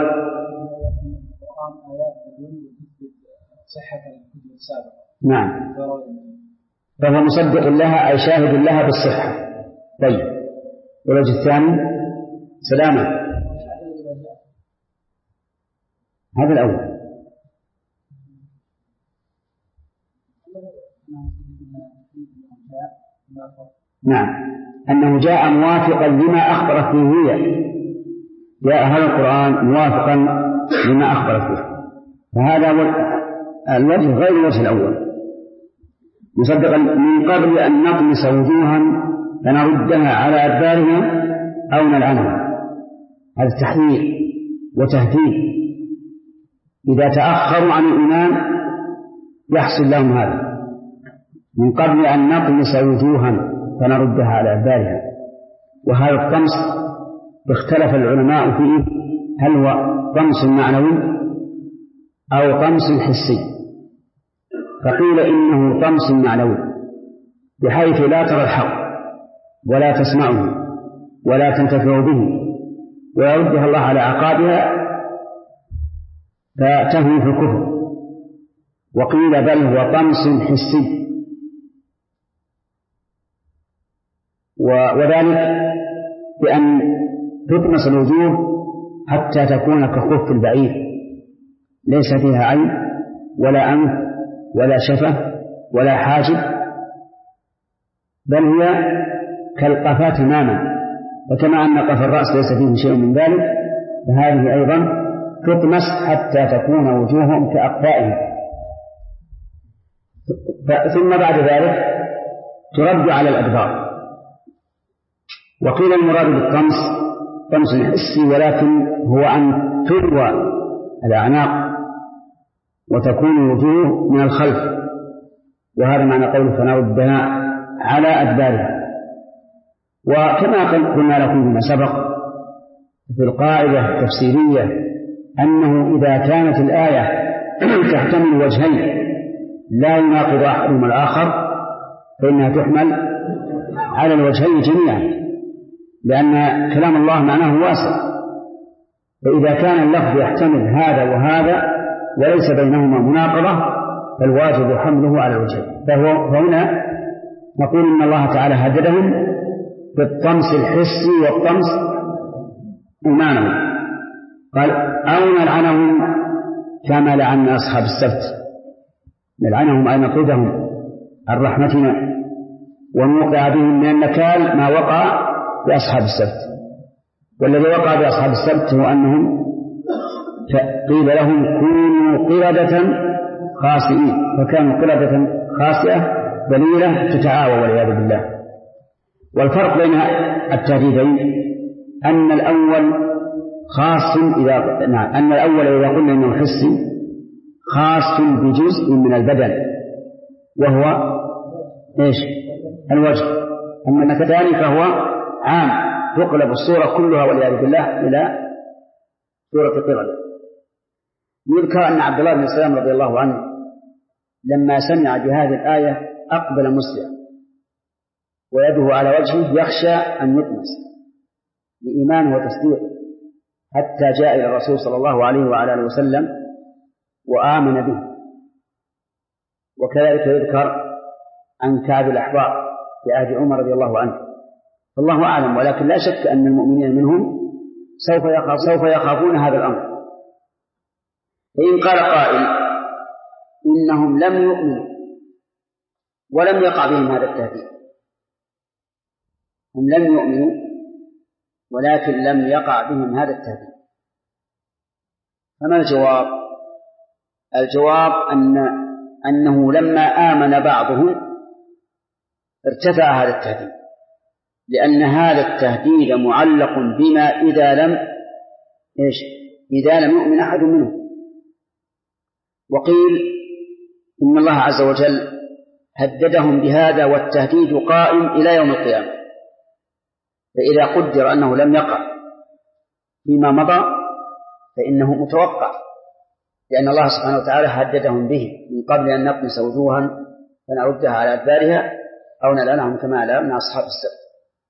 صحة الكتب السابقة. نعم، فهو مصدق لها أي شاهد لها بالصحة. طيب، والوجه الثاني سلامة، هذا الأول. نعم، أنه جاء موافقا لما أخبرت به هي، جاء هذا القرآن موافقا لما أخبرت به، فهذا الوجه غير الوجه الأول. مصدقا من قبل أن نطمس وجوها فنردها على أدبارها أو نلعنها، هذا تحذير وتهديد. إذا تأخروا عن الإيمان يحصل لهم هذا، من قبل أن نطمس وجوها فنردها على أدبارها. وهذا الطمس اختلف العلماء فيه، هل هو طمس معنوي أو طمس حسي؟ فقيل إنه طمس معنوي بحيث لا ترى الحق ولا تسمعه ولا تنتفع به ويردها الله على عقابها فتهوي في الكفر. وقيل بل هو طمس حسي، وذلك بأن تطمس الوجوه حتى تكون كخف البعير، ليس فيها عين ولا أنف ولا شفة ولا حاجب، بل هي كالقفا تماما. وكما أن قفا الرأس ليس فيه شيء من ذلك، فهذه أيضا تطمس حتى تكون وجوههم كأقفائهم. ثم بعد ذلك ترد على الأدبار. وقيل المراد بالطمس طمس حسي، ولكن هو أن تروى الأعناق وتكون الوجوه من الخلف، وهذا معنى قوله فنردها على أدبارها. وكما قلنا لكم فيما سبق في القاعدة التفسيرية أنه إذا كانت الآية تحتمل وجهين لا يناقض أحدهما الآخر فإنها تحمل على الوجهين جميعا، لأن كلام الله معناه واسع. فإذا كان اللفظ يحتمل هذا وهذا وليس بينهما مناقضة فالواجب حمله على الوجهين. فهنا نقول إن الله تعالى هددهم بالطمس الحسي والطمس المعنوي. قال أو نلعنهم كما لعنا أصحاب السبت، نلعنهم أي نطردهم عن رحمتنا ونوقع بهم من النكال ما وقع بأصحاب السبت. والذي وقع بأصحاب السبت هو أنهم قيل لهم كونوا قردة خاسئين، فكانوا قردة خاسئة ذليلة تتعاوى والعياذ بالله. والفرق بين التهديدين أن الأول خاص إذا نعم أن الأول إذا قلنا إنه حسي خاص بجزء من البدن وهو إيش؟ الوجه. أما الثاني فهو عام تقلب الصورة كلها والعياذ بالله إلى صورة قردة. يذكر أن عبد الله بن سلام رضي الله عنه لما سمع بهذه الآية أقبل مسرعا ويده على وجهه يخشى أن يطمس لإيمانه وتصديقه، حتى جاء إلى الرسول صلى الله عليه وعلى آله وسلم وآمن به. وكذلك يذكر عن كعب الأحبار في عهد عمر رضي الله عنه، والله أعلم، ولكن لا شك أن المؤمنين منهم سوف سوف يخافون هذا الأمر. فإن قال قائل إنهم لم يؤمنوا ولم يقع بهم هذا التهديد، هم لم يؤمنوا ولكن لم يقع بهم هذا التهديد، فما الجواب؟ الجواب أن أنه لما آمن بعضهم ارتفع هذا التهديد، لأن هذا التهديد معلق بما إذا لم إيش؟ إذا لم يؤمن أحد منهم. وقيل إن الله عز وجل هددهم بهذا والتهديد قائم إلى يوم القيامة، فإذا قدر أنه لم يقع فيما مضى فإنه متوقع، لأن الله سبحانه وتعالى هددهم به من قبل أن نطمس وجوها فنردها على أدبارها أو نلعنهم كما لعنا أصحاب السبت.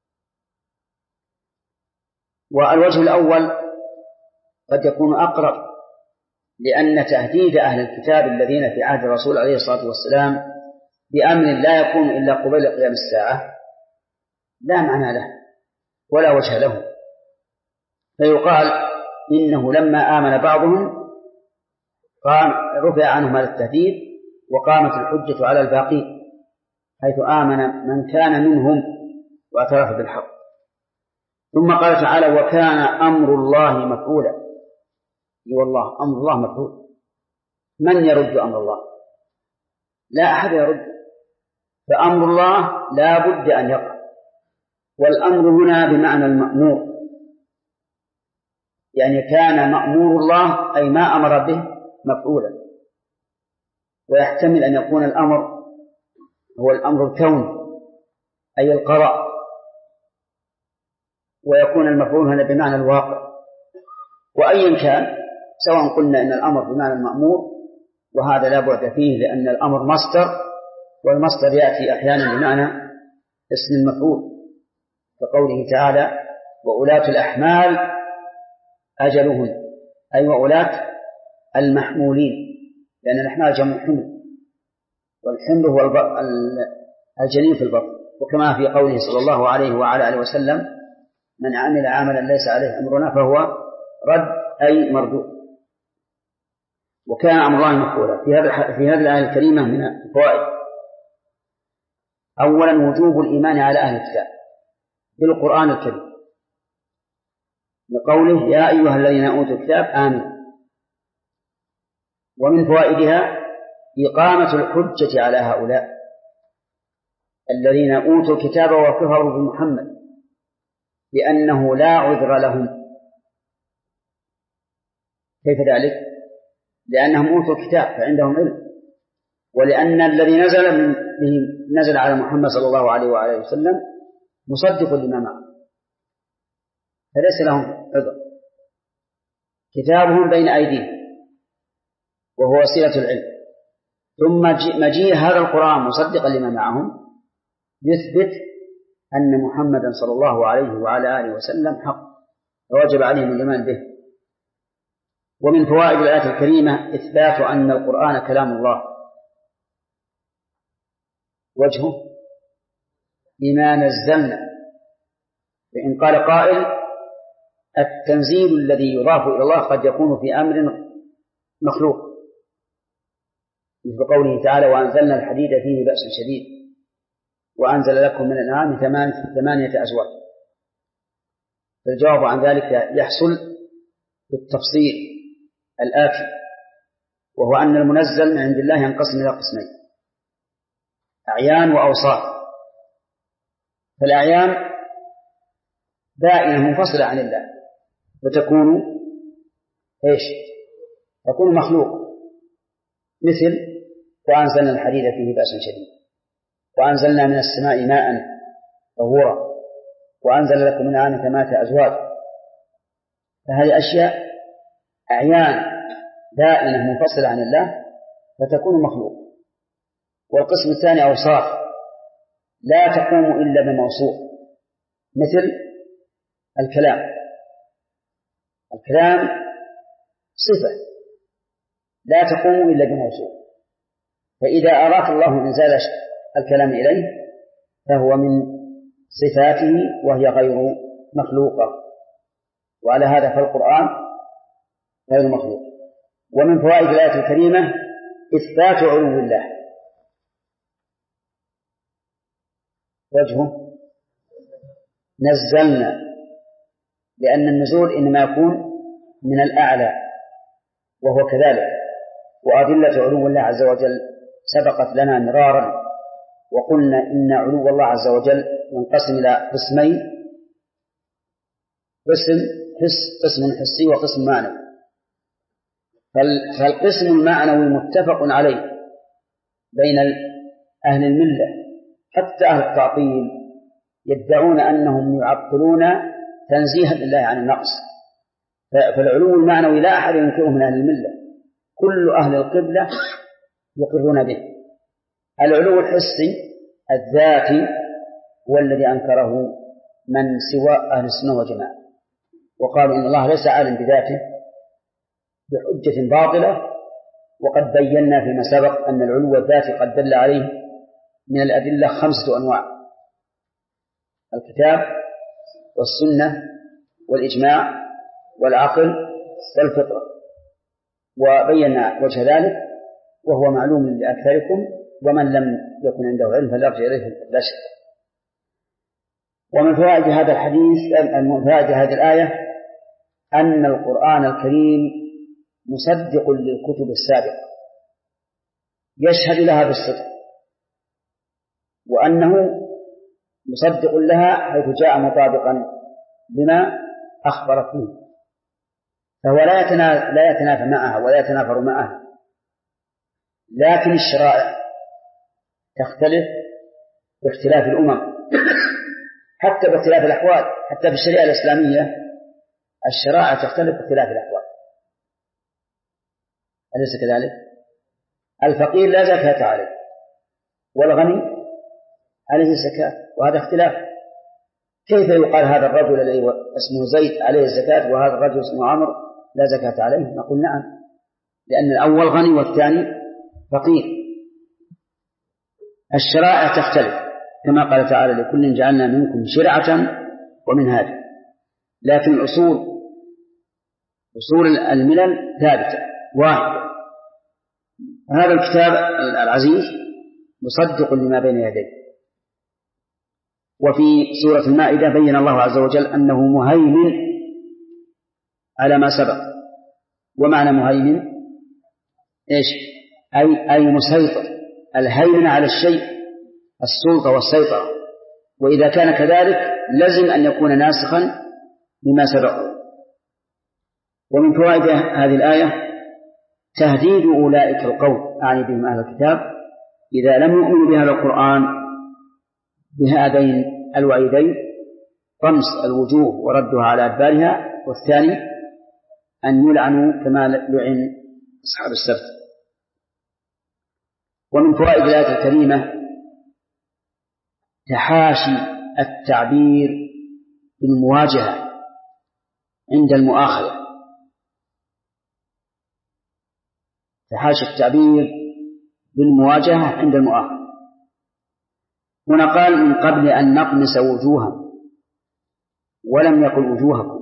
والوجه الأول قد يكون أقرب، لأن تهديد أهل الكتاب الذين في عهد الرسول عليه الصلاة والسلام بأمر لا يكون إلا قبيل قيام الساعة لا معنى له ولا وجه له، فيقال إنه لما آمن بعضهم قام رفع عنهم هذا التهديد وقامت الحجة على الباقين، حيث آمن من كان منهم واعترف بالحق. ثم قال تعالى وكان أمر الله مفعولا. اي والله أمر الله مفعول، من يرد أمر الله؟ لا أحد يرد، فأمر الله لا بد أن يقع. والأمر هنا بمعنى المأمور، يعني كان مأمور الله أي ما أمر به مفعولا، ويحتمل أن يكون الأمر هو الأمر الكوني أي القضاء، ويكون المفعول هنا بمعنى الواقع. وأيا كان سواء قلنا إن الأمر بمعنى المأمور، وهذا لا بعد فيه لأن الأمر مصدر، والمصدر يأتي أحيانا بمعنى اسم المفعول، كقوله تعالى وأولاة الأحمال أجلهن، أي وأولاة المحمولين، لأن الأحمال جمع حمل، والحمل هو الجنين في البطن. وكما في قوله صلى الله عليه وعلى آله وسلم من عمل عملا ليس عليه أمرنا فهو رد أي مردود. وكان أمر الله مفعولا. في هذا في هذه الآية الكريمة من الفوائد: أولا وجوب الإيمان على أهل الكتاب بالقرآن الكريم، لقوله يا أيها الذين أوتوا الكتاب آمنوا. ومن فوائدها إقامة الحجة على هؤلاء الذين أوتوا الكتاب وكفروا بمحمد بأنه لا عذر لهم. كيف ذلك؟ لأنهم أوتوا الكتاب فعندهم علم، ولأن الذي نزل من نزل على محمد صلى الله عليه وآله وسلم مصدق لما معه، فليس لهم عذر. كتابهم بين أيديهم وهو وسيلة العلم، ثم مجيء هذا القرآن مصدقا لما معهم يثبت أن محمدا صلى الله عليه وعلى آله وسلم حق، ووجب عليهم الإيمان به. ومن فوائد الآية الكريمة إثبات أن القرآن كلام الله. وجهه بما نزلنا، فإن قال قائل التنزيل الذي يضاف إلى الله قد يكون في أمر مخلوق، مثل قوله تعالى وأنزلنا الحديد فيه بأس شديد وأنزل لكم من الأنعام ثمانية أزواج. فالجواب عن ذلك يحصل بالتفصيل الآتي، وهو أن المنزل من عند الله ينقسم إلى قسمين: أعيان وأوصاف. فالأعيان دائما منفصلة عن الله، وتكون إيش؟ تكون مخلوق، مثل وأنزلنا الحديد فيه بأس شديد، وأنزلنا من السماء ماء طهورا، وأنزل لكم من الأنعام ثمانية أزواج. فهذه أشياء أعيان دائما منفصلة عن الله فتكون مخلوق. والقسم الثاني أوصاف لا تقوم إلا بموصوف، مثل الكلام. الكلام صفة لا تقوم إلا بموصوف، فإذا أراد الله إنزال الكلام إليه فهو من صفاته وهي غير مخلوقة، وعلى هذا فالقرآن غير مخلوق. ومن فوائد الآية الكريمة إثبات علو الله. وجهه نزلنا، لأن النزول إنما يكون من الأعلى وهو كذلك. وأدلة علو الله عز وجل سبقت لنا مرارا، وقلنا إن علو الله عز وجل ينقسم إلى قسمين: قسم حس قسم حسي وقسم معنوي. فالقسم المعنوي متفق عليه بين أهل الملة، حتى أهل التعطيل يدعون أنهم يعطلون تنزيها لله عن النقص. فالعلو المعنوي لا أحد ينكره من أهل الملة، كل أهل القبلة يقرون به. العلو الحسي الذاتي هو الذي أنكره من سوى أهل السنة والجماعة، وقالوا إن الله ليس عالم بذاته بحجة باطلة. وقد بينا فيما سبق أن العلو الذاتي قد دل عليه من الأدلة خمسة أنواع: الكتاب والسنة والإجماع والعقل والفطرة. وبينا وجه ذلك وهو معلوم لأكثركم، ومن لم يكن عنده علم فليرجع إليه لا شك. ومن فوائد هذا الحديث من فوائد هذه الآية أن القرآن الكريم مصدق للكتب السابقة، يشهد لها بالصدق، وأنه مصدق لها حيث جاء مطابقا لما أخبرت به، فهو لا يتنافى معها ولا يتنافر معها. لكن الشرائع تختلف باختلاف الأمم، حتى باختلاف الأحوال. حتى في الشريعة الإسلامية الشرائع تختلف باختلاف الأحوال، أليس كذلك؟ الفقير لا زكاة عليه، والغني عليه الزكاة، وهذا اختلاف. كيف يقال هذا الرجل الذي اسمه زيد عليه الزكاة وهذا الرجل اسمه عمرو لا زكاة عليه؟ نقول نعم، لأن الأول غني والثاني فقير. الشرائع تختلف كما قال تعالى: لكل جعلنا منكم شرعة ومنهاجا. لكن الأصول أصول الملل ثابتة واحدة. هذا الكتاب العزيز مصدق لما بين يديه. وفي سورة المائدة بين الله عز وجل أنه مهيمن على ما سبق. ومعنى مهيمن إيش؟ أي, أي مسيطر. الهيمن على الشيء السلطة والسيطرة، وإذا كان كذلك لازم أن يكون ناسخا لما سبق. ومن فوائد هذه الآية تهديد أولئك القوم، أعني بهم أهل الكتاب، إذا لم يؤمنوا بهذا القرآن بهذين الوعيدين: طمس الوجوه وردها على أدبارها، والثاني أن يلعنوا كما لعن أصحاب السبت. ومن فوائد الآية الكريمة تحاشي التعبير بالمواجهة عند المؤاخذة. تحاشي التعبير بالمواجهة عند المؤاخذة. هنا قال: من قبل أن نطمس وجوههم، ولم يقل وجوهكم.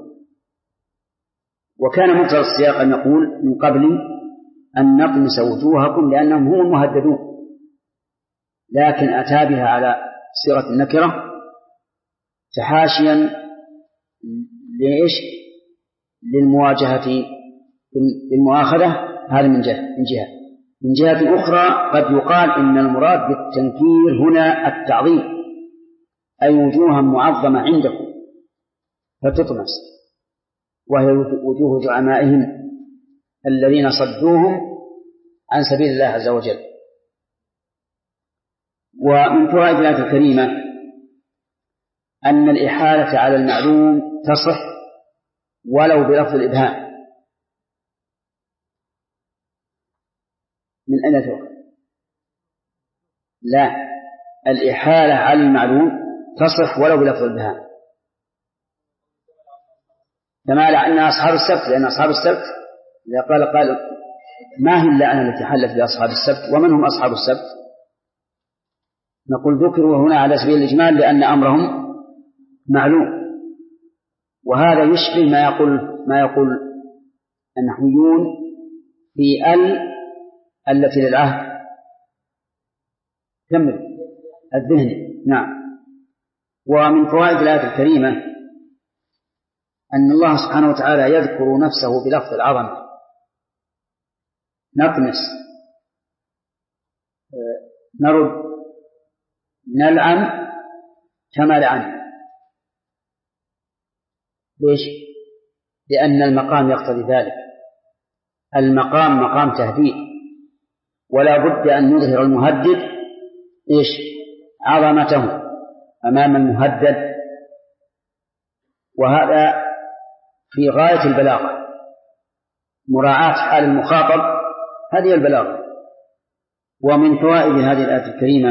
وكان مقتضى السياق أن يقول: من قبل أن نطمس وجوهكم، لأنهم هم المهددون، لكن أتى بها على صيغة النكرة تحاشيا لإيش؟ للمواجهة بالمؤاخذة. هذا من جهة من جهة من جهة أخرى قد يقال إن المراد بالتنكير هنا التعظيم، أي وجوها معظمة عندكم فتطمس، وهي وجوه زعمائهم الذين صدوهم عن سبيل الله عز وجل. ومن فوائد الآية الكريمة أن الإحالة على المعلوم تصح ولو بلفظ الإبهام. من أين تؤخذ؟ لا، الإحالة على المعلوم تصح ولو بلفظ البهاء، كما أن أصحاب السبت، لأن أصحاب السبت إذا قال قال ما هي اللعنة التي حلت بأصحاب السبت ومن هم أصحاب السبت؟ نقول ذكروا هنا على سبيل الإجمال لأن أمرهم معلوم، وهذا يشبه ما يقول ما يقول النحويون في ال التي للعهد كمل الذهني. نعم. ومن فوائد الآية الكريمة أن الله سبحانه وتعالى يذكر نفسه بلفظ العظمة، نطمس، نرد، نلعن كما لعن. ليش؟ لأن المقام يقتضي ذلك، المقام مقام تهديد، ولا بد أن يظهر المهدد إيش؟ عظمته أمام المهدد، وهذا في غاية البلاغة، مراعاة حال المخاطب، هذه البلاغة. ومن فوائد هذه الآية الكريمة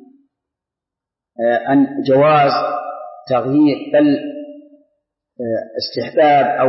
أن جواز تغيير بل استحباب أو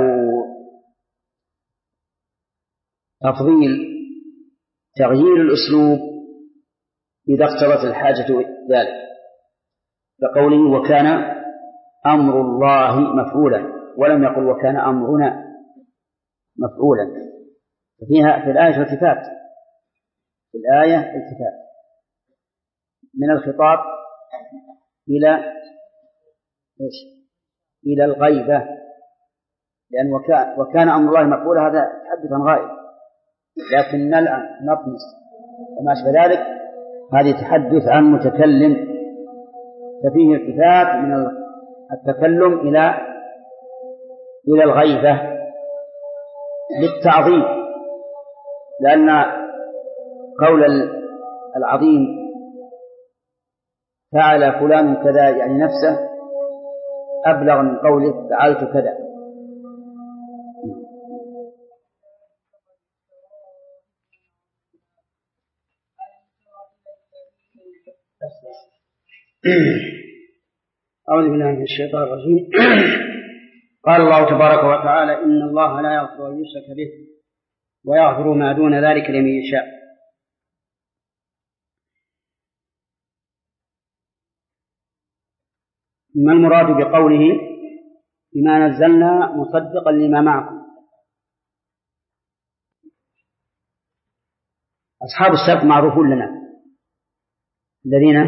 تفضيل تغيير الأسلوب إذا اقتضت الحاجة ذلك، كقوله وكان أمر الله مفعولا، ولم يقل وكان أمرنا مفعولا. فيها في الآية التفات، في الآية التفات من الخطاب إلى إيش؟ إلى الغيبة، لأن وكان, وكان أمر الله مفعولا هذا تحدث عن غائب، لكن نلعن نطمس وما أشبه ذلك هذه تحدث عن متكلم، ففيه التفات من التكلم إلى إلى الغيبة للتعظيم، لأن قول العظيم فعل فلان كذا يعني نفسه أبلغ من قوله فعلت كذا. أعوذ بالله من الشيطان الرجيم. قال الله تبارك وتعالى إن الله لا يغفر أن يشرك به ويغفر ما دون ذلك لمن يشاء. ما المراد بقوله بما نزلنا مصدقا لما معكم؟ أصحاب السبت معروفون لنا، الذين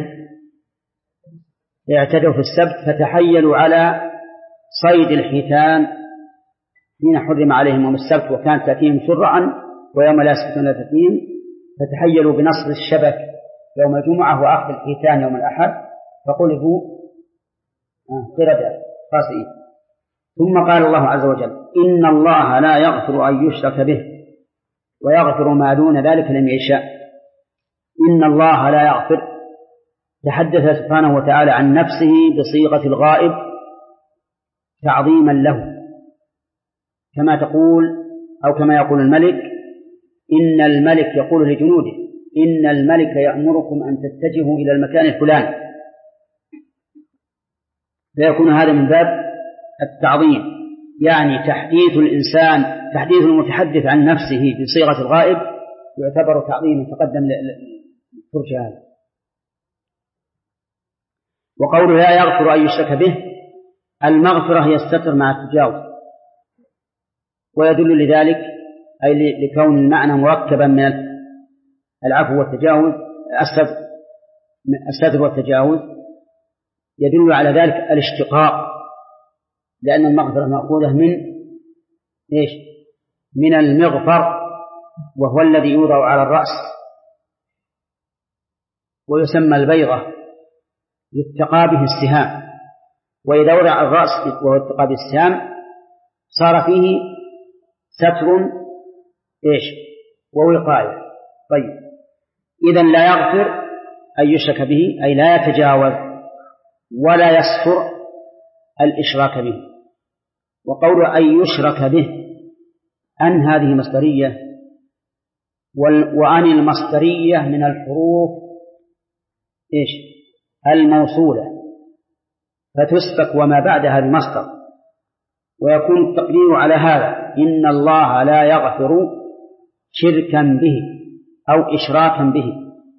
اعتدوا في السبت فتحيلوا على صيد الحيتان حين حرم عليهم يوم السبت، وكانت تأتيهم شرعا ويوم لا يسبتون لا تأتيهم، فتحيلوا بنصب الشبك يوم الجمعة وأخذ الحيتان يوم الأحد، فقلبوا قردة خاسئين. ثم قال الله عز وجل إن الله لا يغفر أن يشرك به ويغفر ما دون ذلك لمن يشاء. إن الله لا يغفر، تحدث سبحانه وتعالى عن نفسه بصيغة الغائب تعظيما له، كما تقول أو كما يقول الملك إن الملك يقول لجنوده إن الملك يأمركم أن تتجهوا إلى المكان الفلاني، فيكون هذا من باب التعظيم، يعني تحديث الإنسان تحديث المتحدث عن نفسه بصيغة الغائب يعتبر تعظيما، تقدم للفرجة هذا. وقوله لا يغفر أن يشرك به، المغفرة هي الستر مع التجاوز، ويدل لذلك أي لكون المعنى مركبا من العفو والتجاوز الستر والتجاوز، يدل على ذلك الاشتقاق، لأن المغفرة مأخوذة من إيش؟ من المغفر، وهو الذي يوضع على الرأس ويسمى البيضة، يتقى به السهام، وإذا وضع الرأس وهو يتقى به السهام صار فيه ستر إيش؟ ووقاية. طيب، إذن لا يغفر أن يشرك به أي لا يتجاوز ولا يستر الإشراك به. وقول أن يشرك به أن هذه مصدرية، وأن المصدرية من الحروف إيش الموصولة فتسبك وما بعدها بمصدر، ويكون التقدير على هذا: إن الله لا يغفر شركا به أو إشراكا به.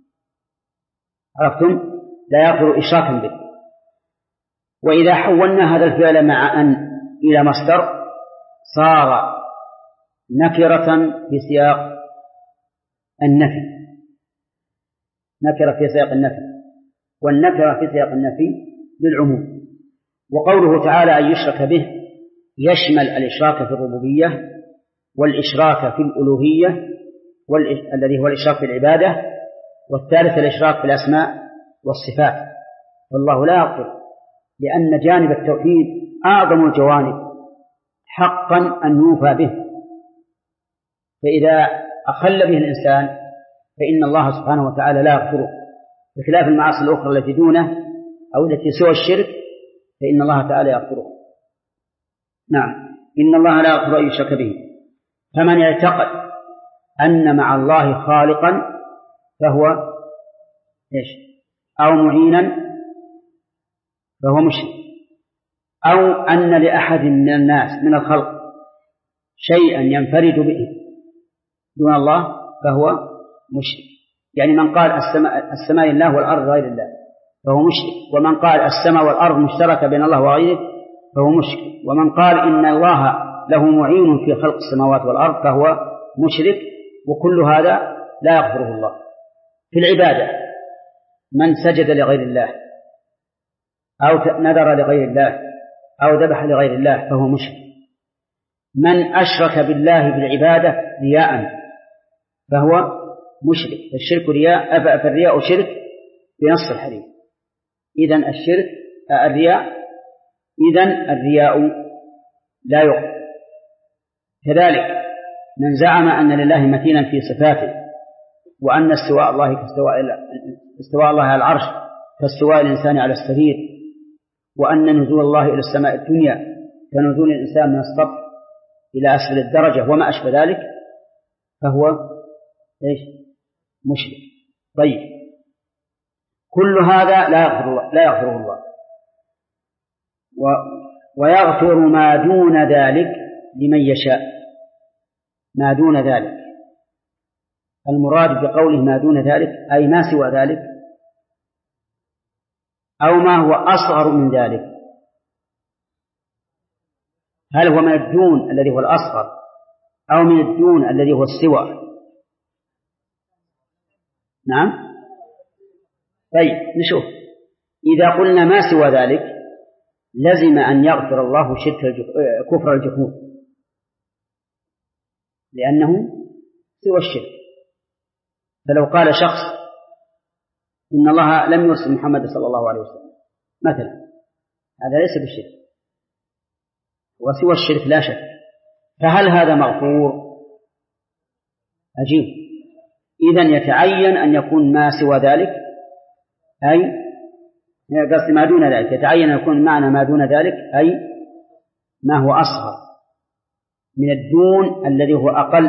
عرفتم؟ لا يغفر إشراكا به. وإذا حولنا هذا الفعل مع أن إلى مصدر صار نكرة في سياق النفي، نكرة في سياق النفي، والنكرة في سياق النفي للعموم. وقوله تعالى أن يشرك به يشمل الإشراك في الربوبية والإشراك في الألوهية الذي هو الإشراك في العبادة، والثالث الإشراك في الأسماء والصفات. والله لا يغفر، لأن جانب التوحيد أعظم الجوانب حقا أن يوفى به، فإذا أخل به الإنسان فإن الله سبحانه وتعالى لا يغفره، بخلاف المعاصي الأخرى التي دونه أو التي سوى الشرك فإن الله تعالى يغفره. نعم، إن الله لا يغفر أن يشرك به. فمن اعتقد أن مع الله خالقا فهو إيش؟ أو معينا فهو مشرك، أو أن لأحد من الناس من الخلق شيئا ينفرد به دون الله فهو مشرك. يعني من قال السماء, السماء لله والأرض غير الله فهو مشرك، ومن قال السماء والأرض مشتركة بين الله وغيره فهو مشرك، ومن قال إن الله له معين في خلق السماوات والأرض فهو مشرك. وكل هذا لا يغفره الله. في العبادة من سجد لغير الله أو نذر لغير الله أو ذبح لغير الله فهو مشرك. من أشرك بالله بالعبادة رياء فهو مشرك. الشرك رياء، فالرياء شرك بنص الحديث. إذن الشرك الرياء إذن الرياء لا يغفر. كذلك من زعم أن لله مثيلا في صفاته، وأن استواء الله كاستواء استواء الله على العرش كاستواء الإنسان على السرير، وأن نزول الله إلى السماء الدنيا كنزول الإنسان من السطح إلى أسفل الدرجة وما أشبه ذلك فهو إيش؟ مشرك. طيب، كل هذا لا يغفر الله لا يغفره الله. و... ويغفر ما دون ذلك لمن يشاء. ما دون ذلك، المراد بقوله ما دون ذلك أي ما سوى ذلك، أو ما هو أصغر من ذلك. هل هو من الدون الذي هو الأصغر أو من الدون الذي هو السوى؟ نعم. طيب نشوف. إذا قلنا ما سوى ذلك لزم أن يغفر الله شرك الجح... كفر الجحود، لأنه سوى الشرك. فلو قال شخص إن الله لم يرسل محمد صلى الله عليه وسلم مثلا، هذا ليس بالشرك وسوى الشرك لا شك، فهل هذا مغفور؟ أجيب. إذن يتعين أن يكون ما سوى ذلك، أي قصد ما دون ذلك، يتعين أن يكون معنى ما دون ذلك أي ما هو أصغر من الدون الذي هو أقل،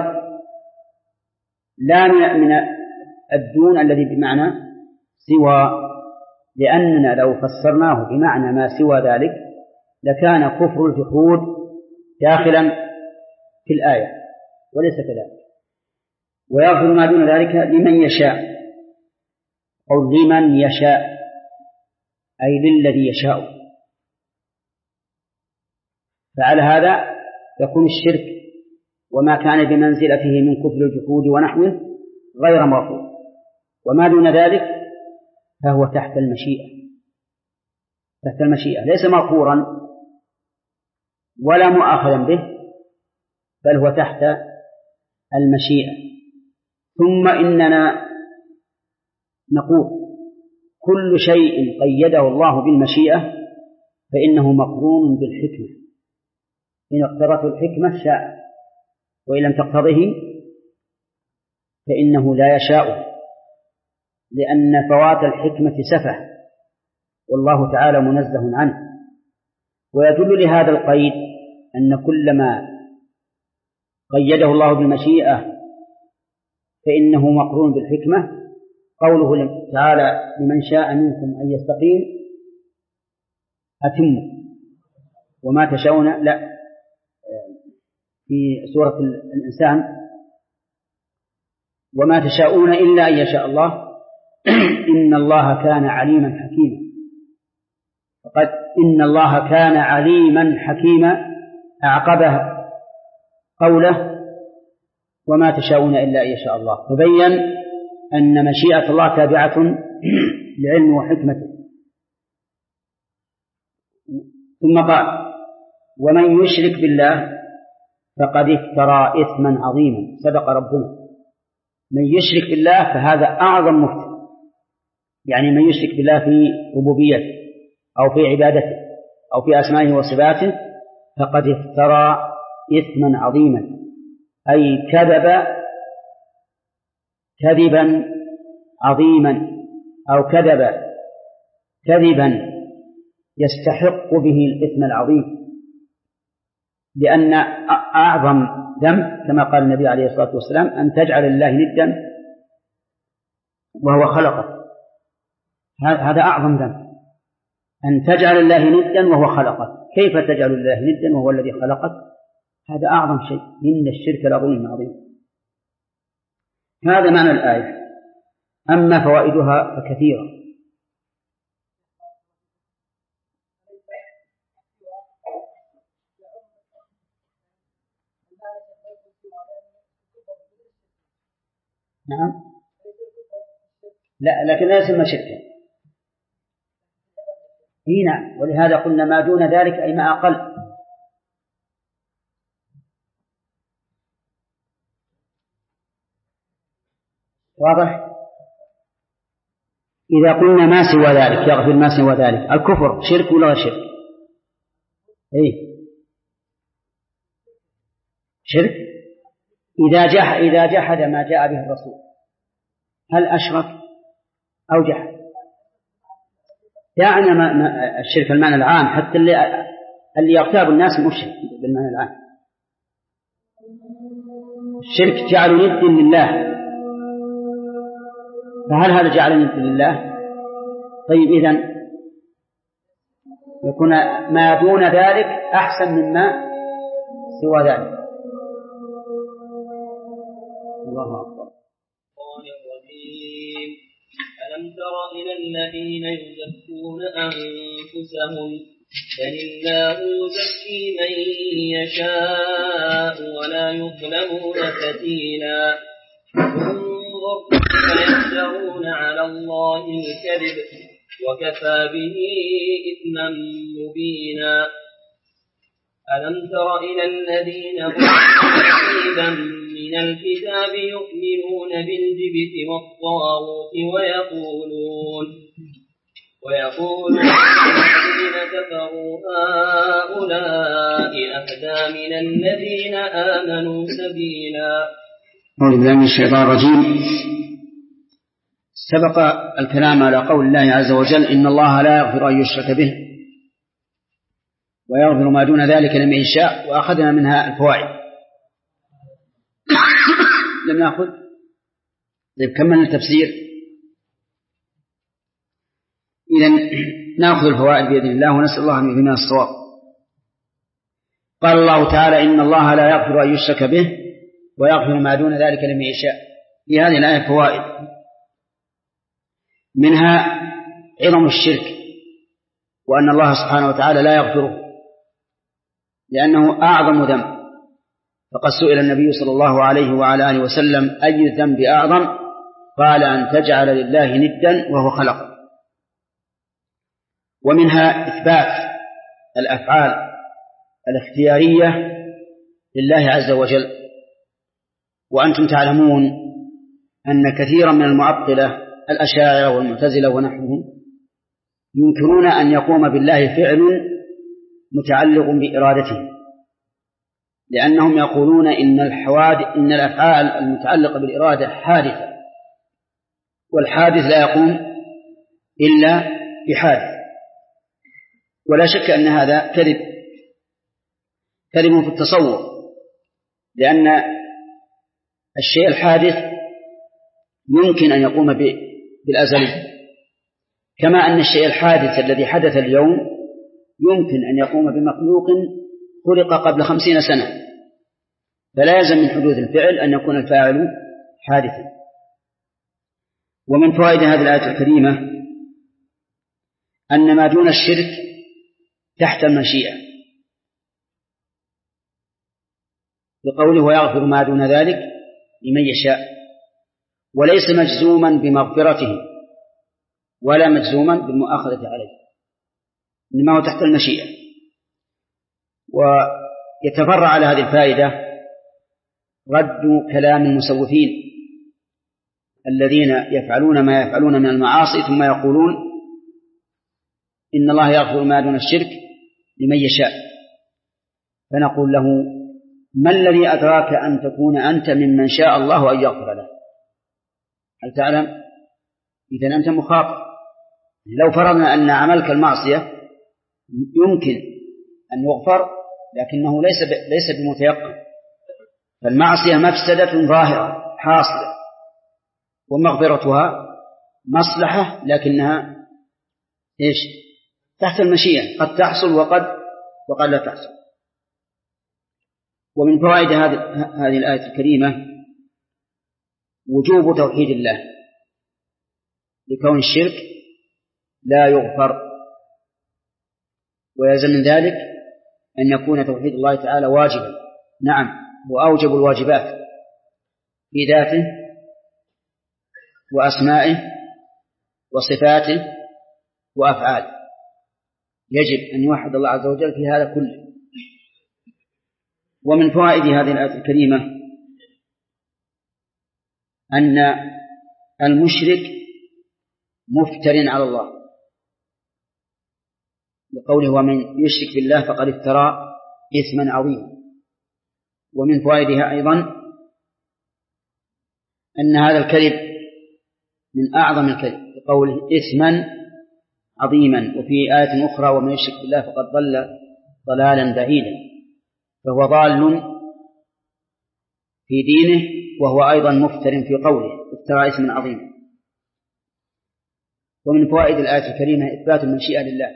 لا من الدون الذي بمعنى سوى، لأننا لو فسرناه بمعنى ما سوى ذلك لكان كفر الجحود داخلا في الآية، وليس كذلك. ويغفر ما دون ذلك لمن يشاء، أو لمن يشاء أي للذي يشاء. فعلى هذا يكون الشرك وما كان بمنزلته من كفر الجحود ونحوه غير مغفور، وما دون ذلك فهو تحت المشيئة، تحت المشيئة، ليس مغفورا ولا مؤاخذا به، بل هو تحت المشيئة. ثم إننا نقول كل شيء قيده الله بالمشيئة فإنه مقرون بالحكمة، إن اقتضته الحكمة شاء، وإن لم تقتضه فإنه لا يشاء، لأن فوات الحكمة سفه والله تعالى منزه عنه. ويدل لهذا القيد أن كل ما قيده الله بالمشيئة فإنه مقرون بالحكمة، قوله تعالى لمن شاء منكم أن يستقيم أتموا وما تشاءون، لا، في سورة الإنسان وما تشاءون إلا أن يشاء الله إن الله كان عليما حكيما. فقد إن الله كان عليما حكيما أعقبها قوله وما تشاءون إلا أن يشاء الله، فبين أن مشيئة الله تابعة لعلم وحكمته. ثم قال ومن يشرك بالله فقد افترى إثما عظيما. صدق ربنا، من يشرك بالله فهذا أعظم مفتر، يعني من يشرك بالله في ربوبيته أو في عبادته أو في أسمائه وصفاته فقد افترى إثما عظيما، أي كذب كذبا عظيما أو كذب كذبا يستحق به الإثم العظيم، لأن أعظم ذنب كما قال النبي عليه الصلاة والسلام أن تجعل الله ندا وهو خلقك. هذا أعظم ذنب، أن تجعل الله ندا وهو خلقك. كيف تجعل الله ندا وهو الذي خلقك؟ هذا أعظم شيء، إن الشرك لظلم عظيم. هذا معنى الآية. أما فوائدها فكثيرة. نعم، لا، لكن لا يسمى شركا. هنا ولهذا قلنا ما دون ذلك أي ما أقل. واضح؟ إذا قلنا ما سوى ذلك يغفر ما سوى ذلك، الكفر شرك ولا شرك؟ إيه شرك. إذا جح إذا جحد ما جاء به الرسول هل أشرك أو جحد؟ يعني ما ما الشرك المعنى العام، حتى اللي اللي يغتاب الناس مشرك بالمعنى العام. الشرك جعل ند لله، فهل هذا جعل ند لله؟ طيب إذن يكون ما دون ذلك أحسن مما سوى ذلك. الله أكبر. ألم تر إلى الذين يزكون أنفسهم بل الله يزكي من يشاء ولا يظلمون فتيلا انظر كيف يفترون على الله الكذب وكفى به إثما مبينا. ألم تر إلى الذين أوتوا نصيبا من الكتاب يؤمنون بالجبت والطاغوت ويقولون ويقولون الذين كفروا هؤلاء أهدى من الذين آمنوا سبيلا. أعوذ بالله من الشيطان الرجيم. سبق الكلام على قول الله عز وجل إن الله لا يغفر أن يشرك به ويغفر ما دون ذلك لمن يشاء، وأخذنا منها الفوائد. لم نأخذ طيب كملنا التفسير. إذن نأخذ الفوائد بإذن الله ونسأل الله أن يهدينا الصواب. قال الله تعالى إن الله لا يغفر أن يشرك به ويغفر ما دون ذلك لمن يشاء. في هذه الآية فوائد، منها عظم الشرك وأن الله سبحانه وتعالى لا يغفره لأنه أعظم ذنب. فقد سئل النبي صلى الله عليه وعلى آله وسلم أي الذنب أعظم؟ قال أن تجعل لله ندا وهو خلقه. ومنها إثبات الأفعال الاختيارية لله عز وجل. وأنتم تعلمون أن كثيرا من المعطلة الأشاعرة والمعتزلة ونحوهم ينكرون أن يقوم بالله فعل متعلق بإرادته، لأنهم يقولون إن الحوادث إن الأفعال المتعلقة بالإرادة حادثة، والحادث لا يقوم إلا بحادث. ولا شك أن هذا كذب كذب في التصور، لأن الشيء الحادث يمكن أن يقوم بالأزل، كما أن الشيء الحادث الذي حدث اليوم يمكن أن يقوم بمخلوق خلق قبل خمسين سنة، فلا يلزم من حدوث الفعل أن يكون الفاعل حادثا. ومن فوائد هذه الآية الكريمة أن ما دون الشرك تحت المشيئة، بقوله ويغفر ما دون ذلك لمن يشاء، وليس مجزوما بمغفرته ولا مجزوما بالمؤاخذة عليه، إنما هو تحت المشيئة. ويتفرع على هذه الفائدة رد كلام المسوفين الذين يفعلون ما يفعلون من المعاصي ثم يقولون إن الله يغفر ما دون الشرك لمن يشاء، فنقول له ما الذي أدراك أن تكون أنت ممن شاء الله أن يغفر له؟ هل تعلم؟ إذن أنت مخاطر. لو فرضنا أن عملك المعصية يمكن أن يغفر لكنه ليس ليس بمتيقن، فالمعصية مفسدة ظاهرة حاصلة، ومغفرتها مصلحة لكنها إيش؟ تحت المشيئة، قد تحصل وقد وقد لا تحصل. ومن فوائد هذه الآية الكريمة وجوب توحيد الله، لكون الشرك لا يغفر، ويلزم من ذلك أن يكون توحيد الله تعالى واجبا، نعم وأوجب الواجبات في ذاته وأسمائه وصفاته وأفعاله، يجب أن يوحد الله عز وجل في هذا كله. ومن فوائد هذه الآية الكريمة أن المشرك مفتر على الله، لقوله ومن يشرك بالله فقد افترى إثما عظيما. ومن فوائدها أيضا أن هذا الكذب من أعظم الكذب، لقوله إثما عظيما. وفي آية أخرى ومن يشرك بالله فقد ضل ضلالا بعيدا، فهو ضال في دينه وهو أيضا مفتر في قوله افترى إثما عظيما. ومن فوائد الآية الكريمة إثبات المشيئة لله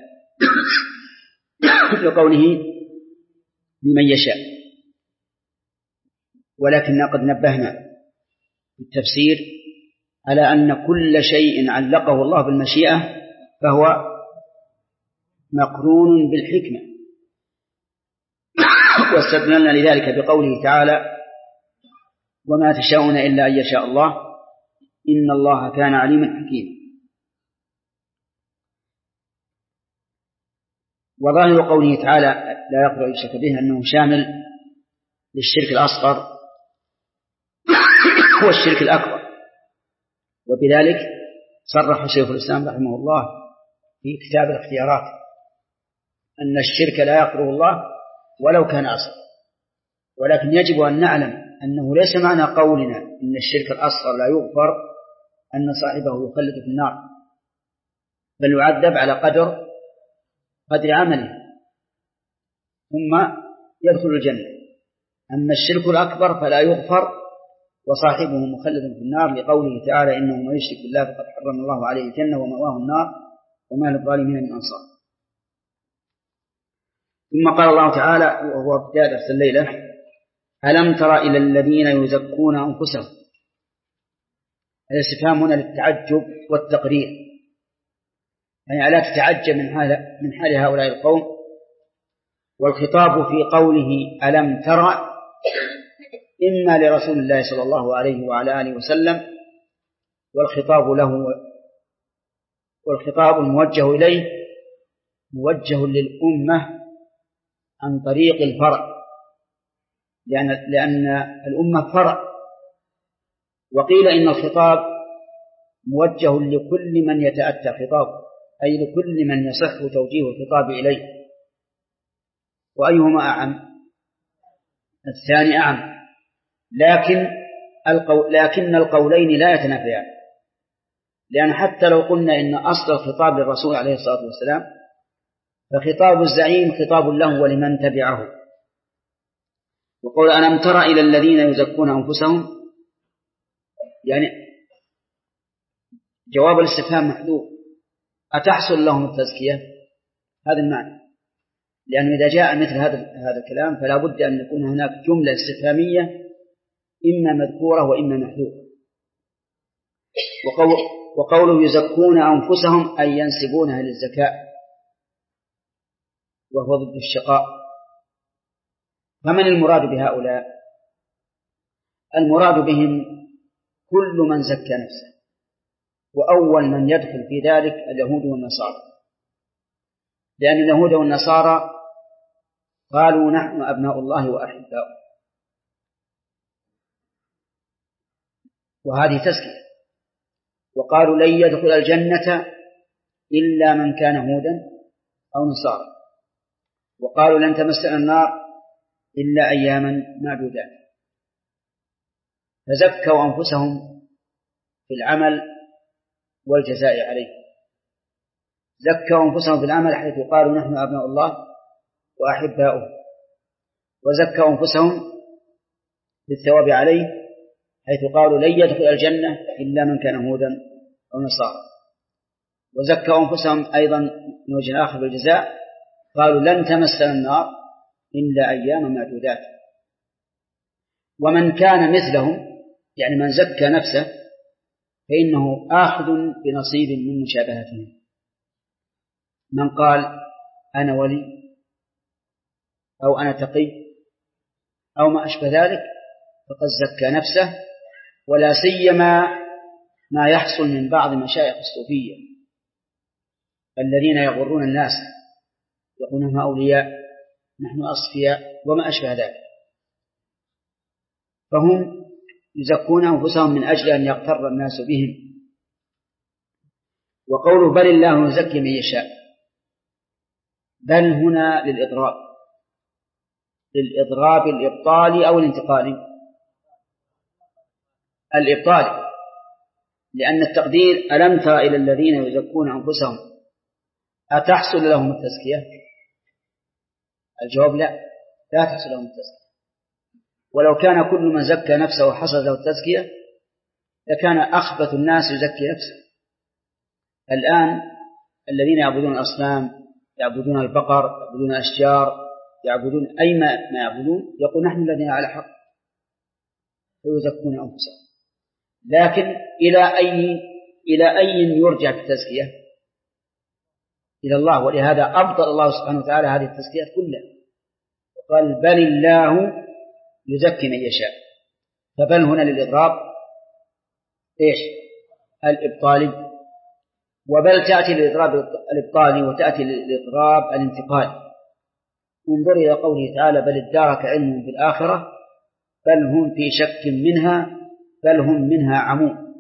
لقوله لمن يشاء، ولكن قد نبهنا في التفسير على أن كل شيء علقه الله بالمشيئة فهو مقرون بالحكمة، واستدللنا لذلك بقوله تعالى وما تشاءون إلا أن يشاء الله إن الله كان عليما حكيما. وظاهر قوله تعالى لا يقدر يشرك به أنه شامل للشرك الأصغر هو الشرك الأكبر، وبذلك صرح شيخ الإسلام رحمه الله في كتاب الاختيارات أن الشرك لا يقدره الله ولو كان أصغر، ولكن يجب أن نعلم أنه ليس معنى قولنا إن الشرك الأصغر لا يغفر أن صاحبه يخلد في النار، بل يعذب على قدر قدر عمله ثم يدخل الجنة. أما الشرك الأكبر فلا يغفر وصاحبه مخلد في النار، لقوله تعالى إنه من يشرك بالله فقد حرم الله عليه الجنة ومأواه النار وما للظالمين من أنصار. ثم قال الله تعالى وهو ابتداء درس الليلة ألم تر إلى الذين يزكون أنفسهم. الاستفهام هنا للتعجب والتقرير، يعني ألا تتعجب من حال من حال هؤلاء القوم. والخطاب في قوله ألم تر إما لرسول الله صلى الله عليه وعلى آله وسلم، والخطاب له والخطاب الموجه إليه موجه للأمة عن طريق الفرع، لأن لأن الأمة فرع. وقيل إن الخطاب موجه لكل من يتأتى خطابه، أي لكل من يصح توجيه الخطاب إليه. وأيهما أعم؟ الثاني أعم، لكن القو... لكن القولين لا يتنافيان، لأن حتى لو قلنا إن أصل الخطاب للرسول عليه الصلاة والسلام فخطاب الزعيم خطاب له ولمن تبعه. وقول ألم تر إلى الذين يزكون أنفسهم، يعني جواب الاستفهام محذوف، أتحصل لهم التزكية؟ هذا المعنى، لأنه إذا جاء مثل هذا هذا الكلام فلا بد أن يكون هناك جملة استفهامية إما مذكورة وإما محذوفة. وقول وقوله يزكون أنفسهم أي ينسبونها للزكاة، وهو ضد الشقاء. فمن المراد بهؤلاء؟ المراد بهم كل من زكى نفسه، وأول من يدخل في ذلك اليهود والنصارى، لأن اليهود والنصارى قالوا نحن أبناء الله وأحباؤه، وهذه تزكية. وقالوا لن يدخل الجنة إلا من كان هودا أو نصارى، وقالوا لن تمسنا النار إلا أياما معدودات. فزكوا أنفسهم في العمل والجزاء عليه. زكوا أنفسهم في العمل حيث قالوا نحن أبناء الله وأحباؤه، وزكوا أنفسهم بالثواب عليه حيث قالوا لن يدخل الجنة إلا من كان هودا أو نصارى. وزكوا أنفسهم أيضا من وجه آخر بالجزاء، قالوا لن تمسنا النار إلا أيام معدودات. ومن كان مثلهم يعني من زكى نفسه فإنه آخذ بنصيب من مشابهتهم. من قال أنا ولي أو أنا تقي أو ما أشبه ذلك فقد زكى نفسه، ولا سيما ما يحصل من بعض مشايخ الصوفية الذين يغرون الناس يقولون هم أولياء نحن أصفياء وما أشبه ذلك، فهم يزكون أنفسهم من أجل أن يغتر الناس بهم. وقوله بل الله يزكي من يشاء، بل هنا للإضراب، للإضراب الإبطالي أو الانتقالي. الإبطالي، لأن التقدير ألم تر إلى الذين يزكون أنفسهم أتحصل لهم التزكية؟ الجواب لا، لا تحصل لهم التزكية. ولو كان كل من زكى نفسه وحصل له التزكية لكان أخبث الناس يزكي نفسه. الآن الذين يعبدون الأصنام، يعبدون البقر، يعبدون الأشجار، يعبدون أي ما يعبدون، يقول نحن الذين على حق ويزكون أنفسهم. لكن إلى أي إلى أي يرجع في التزكية؟ إلى الله. ولهذا أبطل الله سبحانه وتعالى هذه التزكيات كلها وقال بل الله يزكي من يشاء. فبل هنا للإضراب إيش؟ الإبطالي، وبل تأتي للإضراب الإبطالي وتأتي للإضراب الانتقالي. انظر إلى قوله تعالى بل ادارك علم في الآخرة بل هم في شك منها بل هم منها عمون.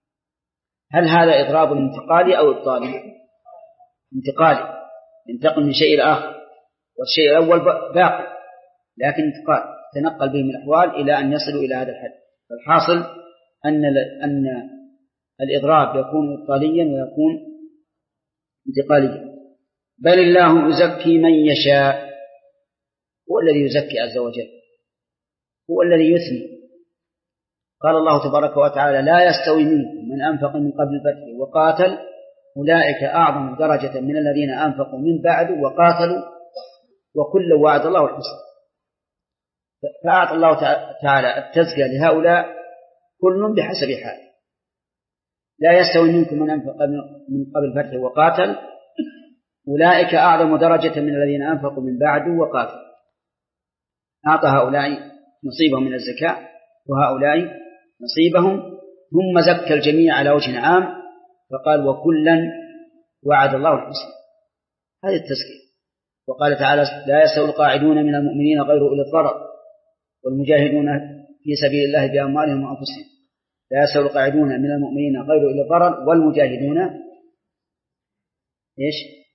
هل هذا إضراب انتقالي أو إبطالي؟ انتقالي، ينتقل من شيء الآخر، والشيء الأول باقي لكن انتقال تنقل بهم الأحوال إلى أن يصلوا إلى هذا الحد. فالحاصل أن أن الإضراب يكون إبطاليا ويكون انتقاليا. بل الله يزكي من يشاء، هو الذي يزكي عز وجل، هو الذي يثني. قال الله تبارك وتعالى لا يستوي منكم من أنفق من قبل الفتح وقاتل أولئك أعظم درجة من الذين أنفقوا من بعد وقاتلوا وكل وعد الله الحسنى. فأعطى الله تعالى التزكية لهؤلاء كل بحسب حاله. لا يستوي منكم من أنفق من قبل الفتح وقاتل أولئك أعظم درجة من الذين أنفقوا من بعد وقاتلوا. أعطى هؤلاء نصيبهم من الزكاة وهؤلاء نصيبهم، ثم زكى الجميع على وجه عام فقال وكلا وعد الله الحسنى. هذه التزكية. وقال تعالى لا يستوي القاعدون من المؤمنين غير أولي الضرر والمجاهدون في سبيل الله بأموالهم وأنفسهم. لا يستوي القاعدون من المؤمنين غير أولي الضرر والمجاهدون إيش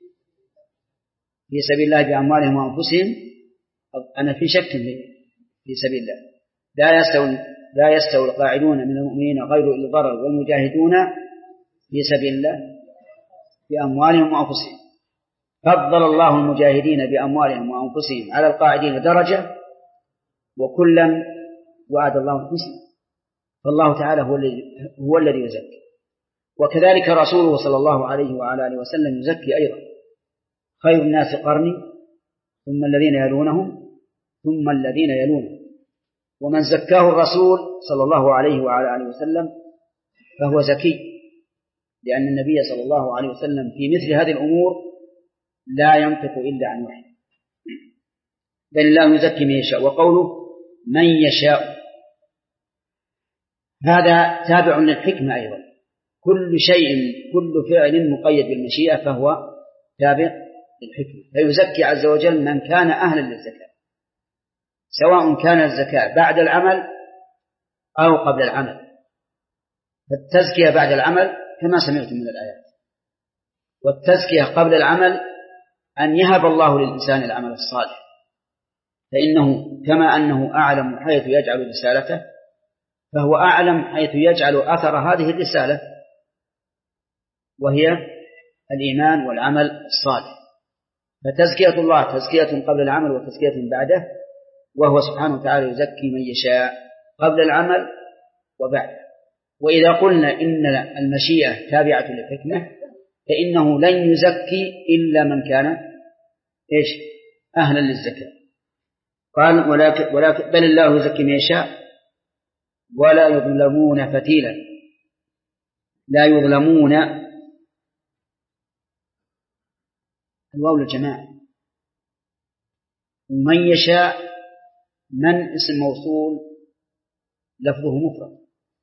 في سبيل الله بأموالهم وأنفسهم. أنا في شك في سبيل الله. لا يستوي لا يستوي القاعدون من المؤمنين غير أولي الضرر والمجاهدون في سبيل الله بأموالهم وأنفسهم. فضل الله المجاهدين بأموالهم وأنفسهم على القاعدين درجة وكلا وعد الله الحسنى. فالله تعالى هو الذي هو الذي يزكي. وكذلك رسوله صلى الله عليه وعلى آله وسلم يزكي أيضا: خير الناس قرني ثم الذين يلونهم ثم الذين يلونهم. ومن زكاه الرسول صلى الله عليه وعلى آله وسلم فهو زكي، لأن النبي صلى الله عليه وسلم في مثل هذه الأمور لا ينطق إلا عن وحي، بل الله يزكي من يشاء. وقوله من يشاء هذا تابع للحكمة أيضا، كل شيء كل فعل مقيد بالمشيئة فهو تابع للحكمة، فيزكي عز وجل من كان أهلا للزكاة، سواء كان الزكاة بعد العمل أو قبل العمل. فالتزكية بعد العمل كما سمعتم من الآيات، والتزكية قبل العمل أن يهب الله للإنسان العمل الصالح، فإنه كما أنه أعلم حيث يجعل رسالته فهو أعلم حيث يجعل أثر هذه الرسالة، وهي الإيمان والعمل الصالح. فتزكية الله تزكية قبل العمل وتزكية بعده، وهو سبحانه وتعالى يزكي من يشاء قبل العمل وبعده. وإذا قلنا إن المشيئة تابعة للحكمة فإنه لن يزكي إلا من كان إيش أهلا للزكاة. قال ولكن, ولكن بل الله يزكي من يشاء ولا يظلمون فتيلا. لا يظلمون الواو للجماعة، ومن يشاء من اسم موصول لفظه مفرد،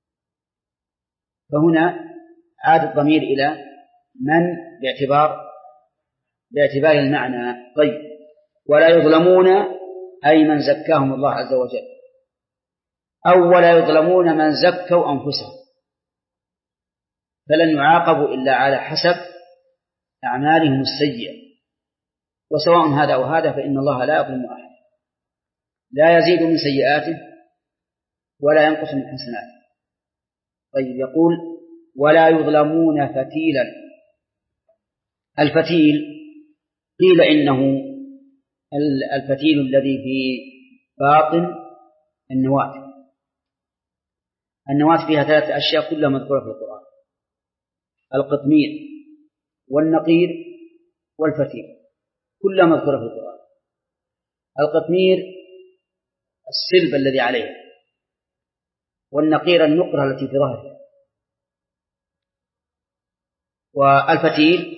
فهنا عاد الضمير إلى من باعتبار باعتبار المعنى. طيب، ولا يظلمون أي من زكاهم الله عز وجل، أو ولا يظلمون من زكوا أنفسهم، فلن يعاقبوا إلا على حسب أعمالهم السيئة، وسواء هذا أو هذا فإن الله لا يظلم أحد، لا يزيد من سيئاته ولا ينقص من حسناته. طيب، يقول ولا يظلمون فتيلا. الفتيل قيل إنه الفتيل الذي في باطن النواة. النواة فيها ثلاثة أشياء كلها مذكورة في القرآن: القطمير والنقير والفتيل، كلها مذكورة في القرآن. القطمير السلب الذي عليها، والنقير النقرة التي في ظهرها، والفتيل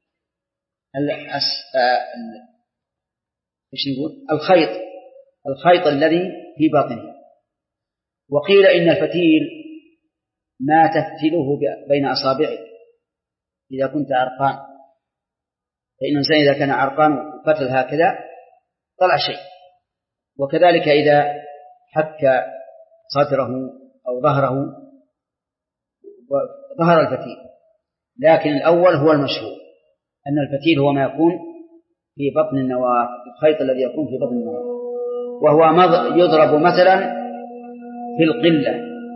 ايش نقول الخيط الخيط الذي في باطنه. وقيل إن الفتيل ما تفتله بين أصابعك إذا كنت عرقان، فإن الإنسان إذا كان عرقان وفتل هكذا طلع شيء، وكذلك إذا حك صدره أو ظهره ظهر الفتيل. لكن الأول هو المشهور، أن الفتيل هو ما يكون في بطن النواة، الخيط الذي يكون في بطن النواة، وهو يضرب مثلا في القلة.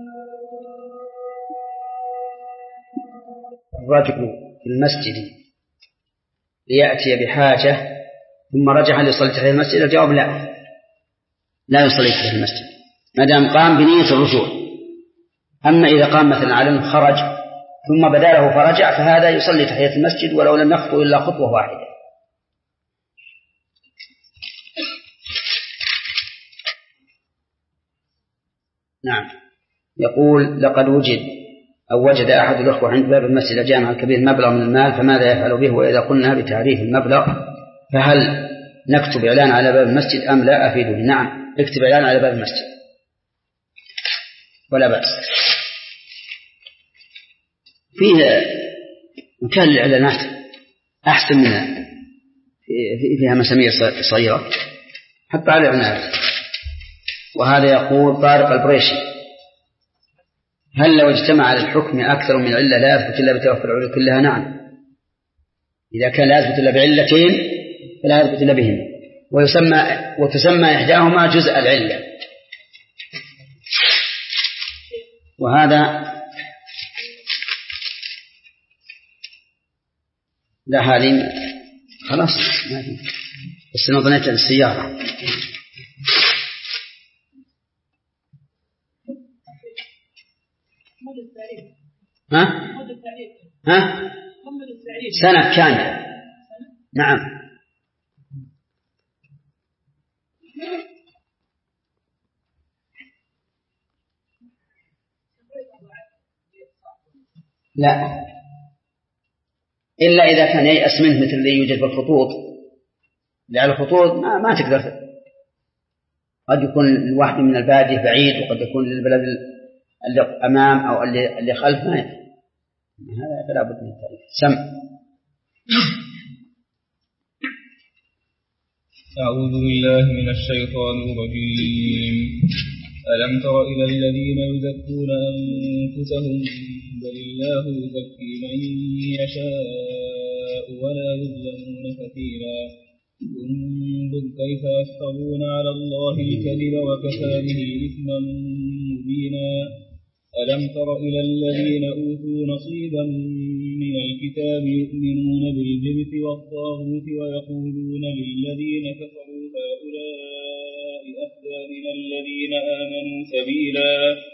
الرجل في المسجد ليأتي بحاجة ثم رجع ليصلي تحت المسجد، الجواب لا، لا يصلي تحت المسجد ما دام قام بنية الرجوع. أما إذا قام مثلا على أنه خرج ثم بدا له فرجع فهذا يصلي تحية المسجد ولو لم يخطو إلا خطوة واحدة. نعم. يقول لقد وجد أو وجد أحد الأخوة عند باب المسجد الجامع الكبير مبلغ من المال، فماذا يفعل به؟ وإذا قلنا بتعريف المبلغ فهل نكتب إعلان على باب المسجد أم لا؟ أفيدني. نعم، اكتب إعلان على باب المسجد ولا بأس. فيه مكان للإعلانات أحسن منها، فيها مسامير صغيرة حتى على الإعلانات. وهذا يقول طارق البريشي: هل لو اجتمع على الحكم أكثر من علة لا يثبت إلا بتوفر العلة كلها؟ نعم، إذا كان لا يثبت إلا بعلتين فلا يثبت إلا بهما، ويسمى وتسمى إحداهما جزء العلة. وهذا لا، هذه خلاص ما في، بس نظنيت السيارة. ها؟ ها؟ سنة كاملة. نعم. لا، إلا إذا كان ييأس منه مثل اللي يوجد بالخطوط، لأن الخطوط ما, ما تقدر، قد يكون الواحد من البادية بعيد وقد يكون للبلد اللي أمام أو اللي, اللي خلف ما يفعل. هذا فلا بد من التعريف. سم. أعوذ بالله من الشيطان الرجيم. ألم تر إلى الذين يزكون أنفسهم بل الله يزكي من يشاء ولا يظلمون فتيلا انظر كيف يفترون على الله الكذب وكفى به إثما مبينا. ألم تر إلى الذين أوتوا نصيبا من الكتاب يؤمنون بالجبت والطاغوت ويقولون للذين كفروا هؤلاء أهدى من الذين آمنوا سبيلا.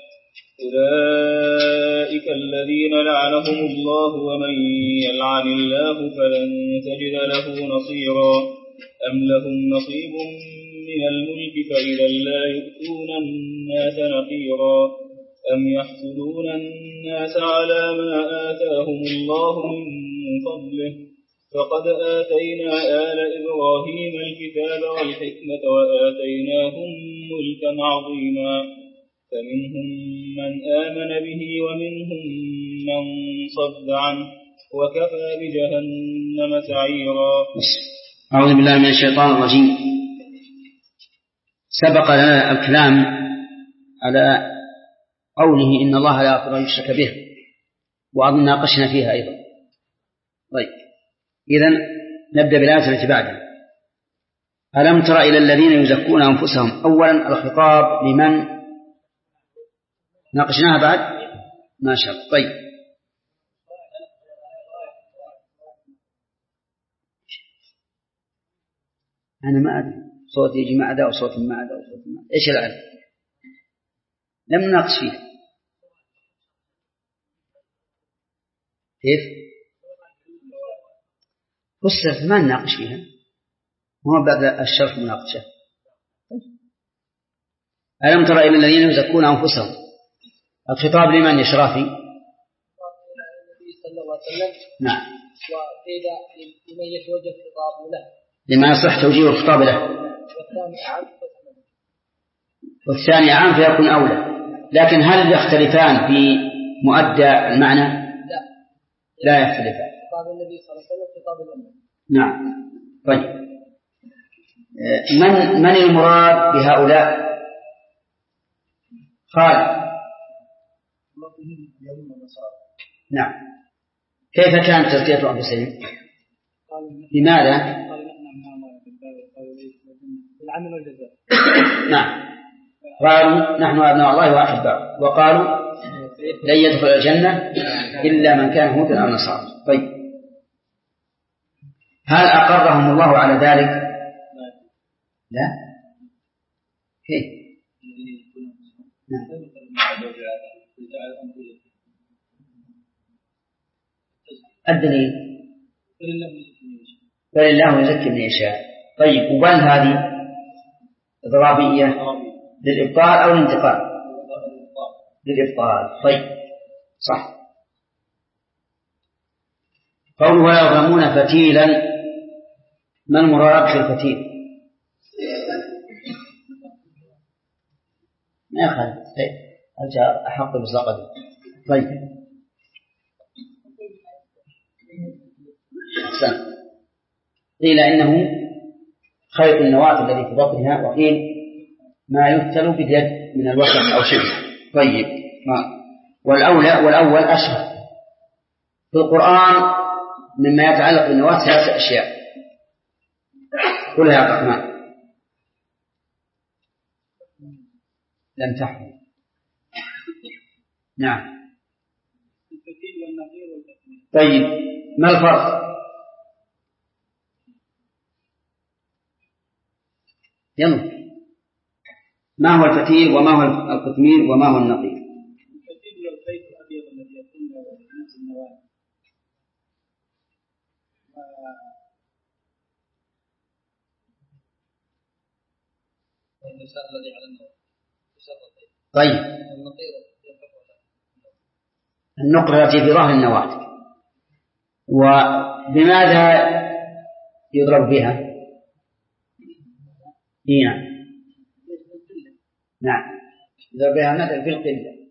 أولئك الذين لعنهم الله ومن يلعن الله فلن تجد له نصيرا. أم لهم نصيب من الملك فإذا لا يؤتون الناس نقيرا. أم يحسدون الناس على ما آتاهم الله من فضله فقد آتينا آل إبراهيم الكتاب والحكمة وآتيناهم ملكا عظيما. فمنهم من آمن به ومنهم من صد عنه وكفى بجهنم سعيرا. أعوذ بالله من الشيطان الرجيم. سبق لنا الكلام على قوله إن الله لا يغفر أن يشرك به، وأظن ناقشنا فيها أيضا. طيب، إذن نبدأ بالآية التي بعدها. ألم تر إلى الذين يزكون أنفسهم. أولا الخطاب لمن؟ ناقشناها بعد ما شاء الله. طيب، أنا ما أدري صوت يجي مع ذا وصوت مع ذا وصوت مع ذا، إيش العلم؟ لم نناقش فيه. كيف؟ فسرت ما نناقش فيها، هو بعد الشرح مناقشة. ألم تر إلى الذين يزكون أنفسهم. الخطاب لمن يا شرافي؟ النبي صلى الله عليه وسلم. نعم. وقيل لمن يتوجه الخطاب له، لما يصح توجيه الخطاب له. والثاني عام والثاني عام فيكون أولى. لكن هل يختلفان في مؤدى المعنى؟ لا لا يختلفان. خطاب النبي صلى الله عليه وسلم خطاب الأمة. نعم. طيب، من من المراد بهؤلاء؟ خالد. نعم. كيف كانت تزكية أنفسهم؟ لماذا؟ العمل والجزاء. نعم. قالوا نحن أبناء الله وأحباؤه، وقالوا لن يدخل الجنة إلا من كان هودا أو نصارى. طيب، هل أقرهم الله على ذلك؟ لا. كيف؟ نعم. الدليل بل الله يزكي من يشاء. طيب، وبل هذه ضرابية للإبطال أو الانتقال؟ للإبطال. طيب، صح. قوله ولا يظلمون فتيلا، ما المراد بالفتيل؟ ما يخالف. أرجع أحق بصدقه. طيب، أحسن. قيل إنه خيط النواة الذي في بطنها، وقيل ما يفتل باليد من الوسط أو شبه. طيب، ما والأولى والأول أشهر. في القرآن مما يتعلق بالنواة ثلاثة أشياء، قلها يا عبد الرحمن. لم تحفظ. نعم. طيب، ما الفرق؟ يلا، ما هو الفتيل وما هو القطمير وما هو النقير؟ الفتيل هو الخيط الأبيض الذي يكون في نفس النواة، طيب النقرة التي في ظهر النواة وبماذا يضرب بها؟ نعم نعم يضرب بها مثل في القلة.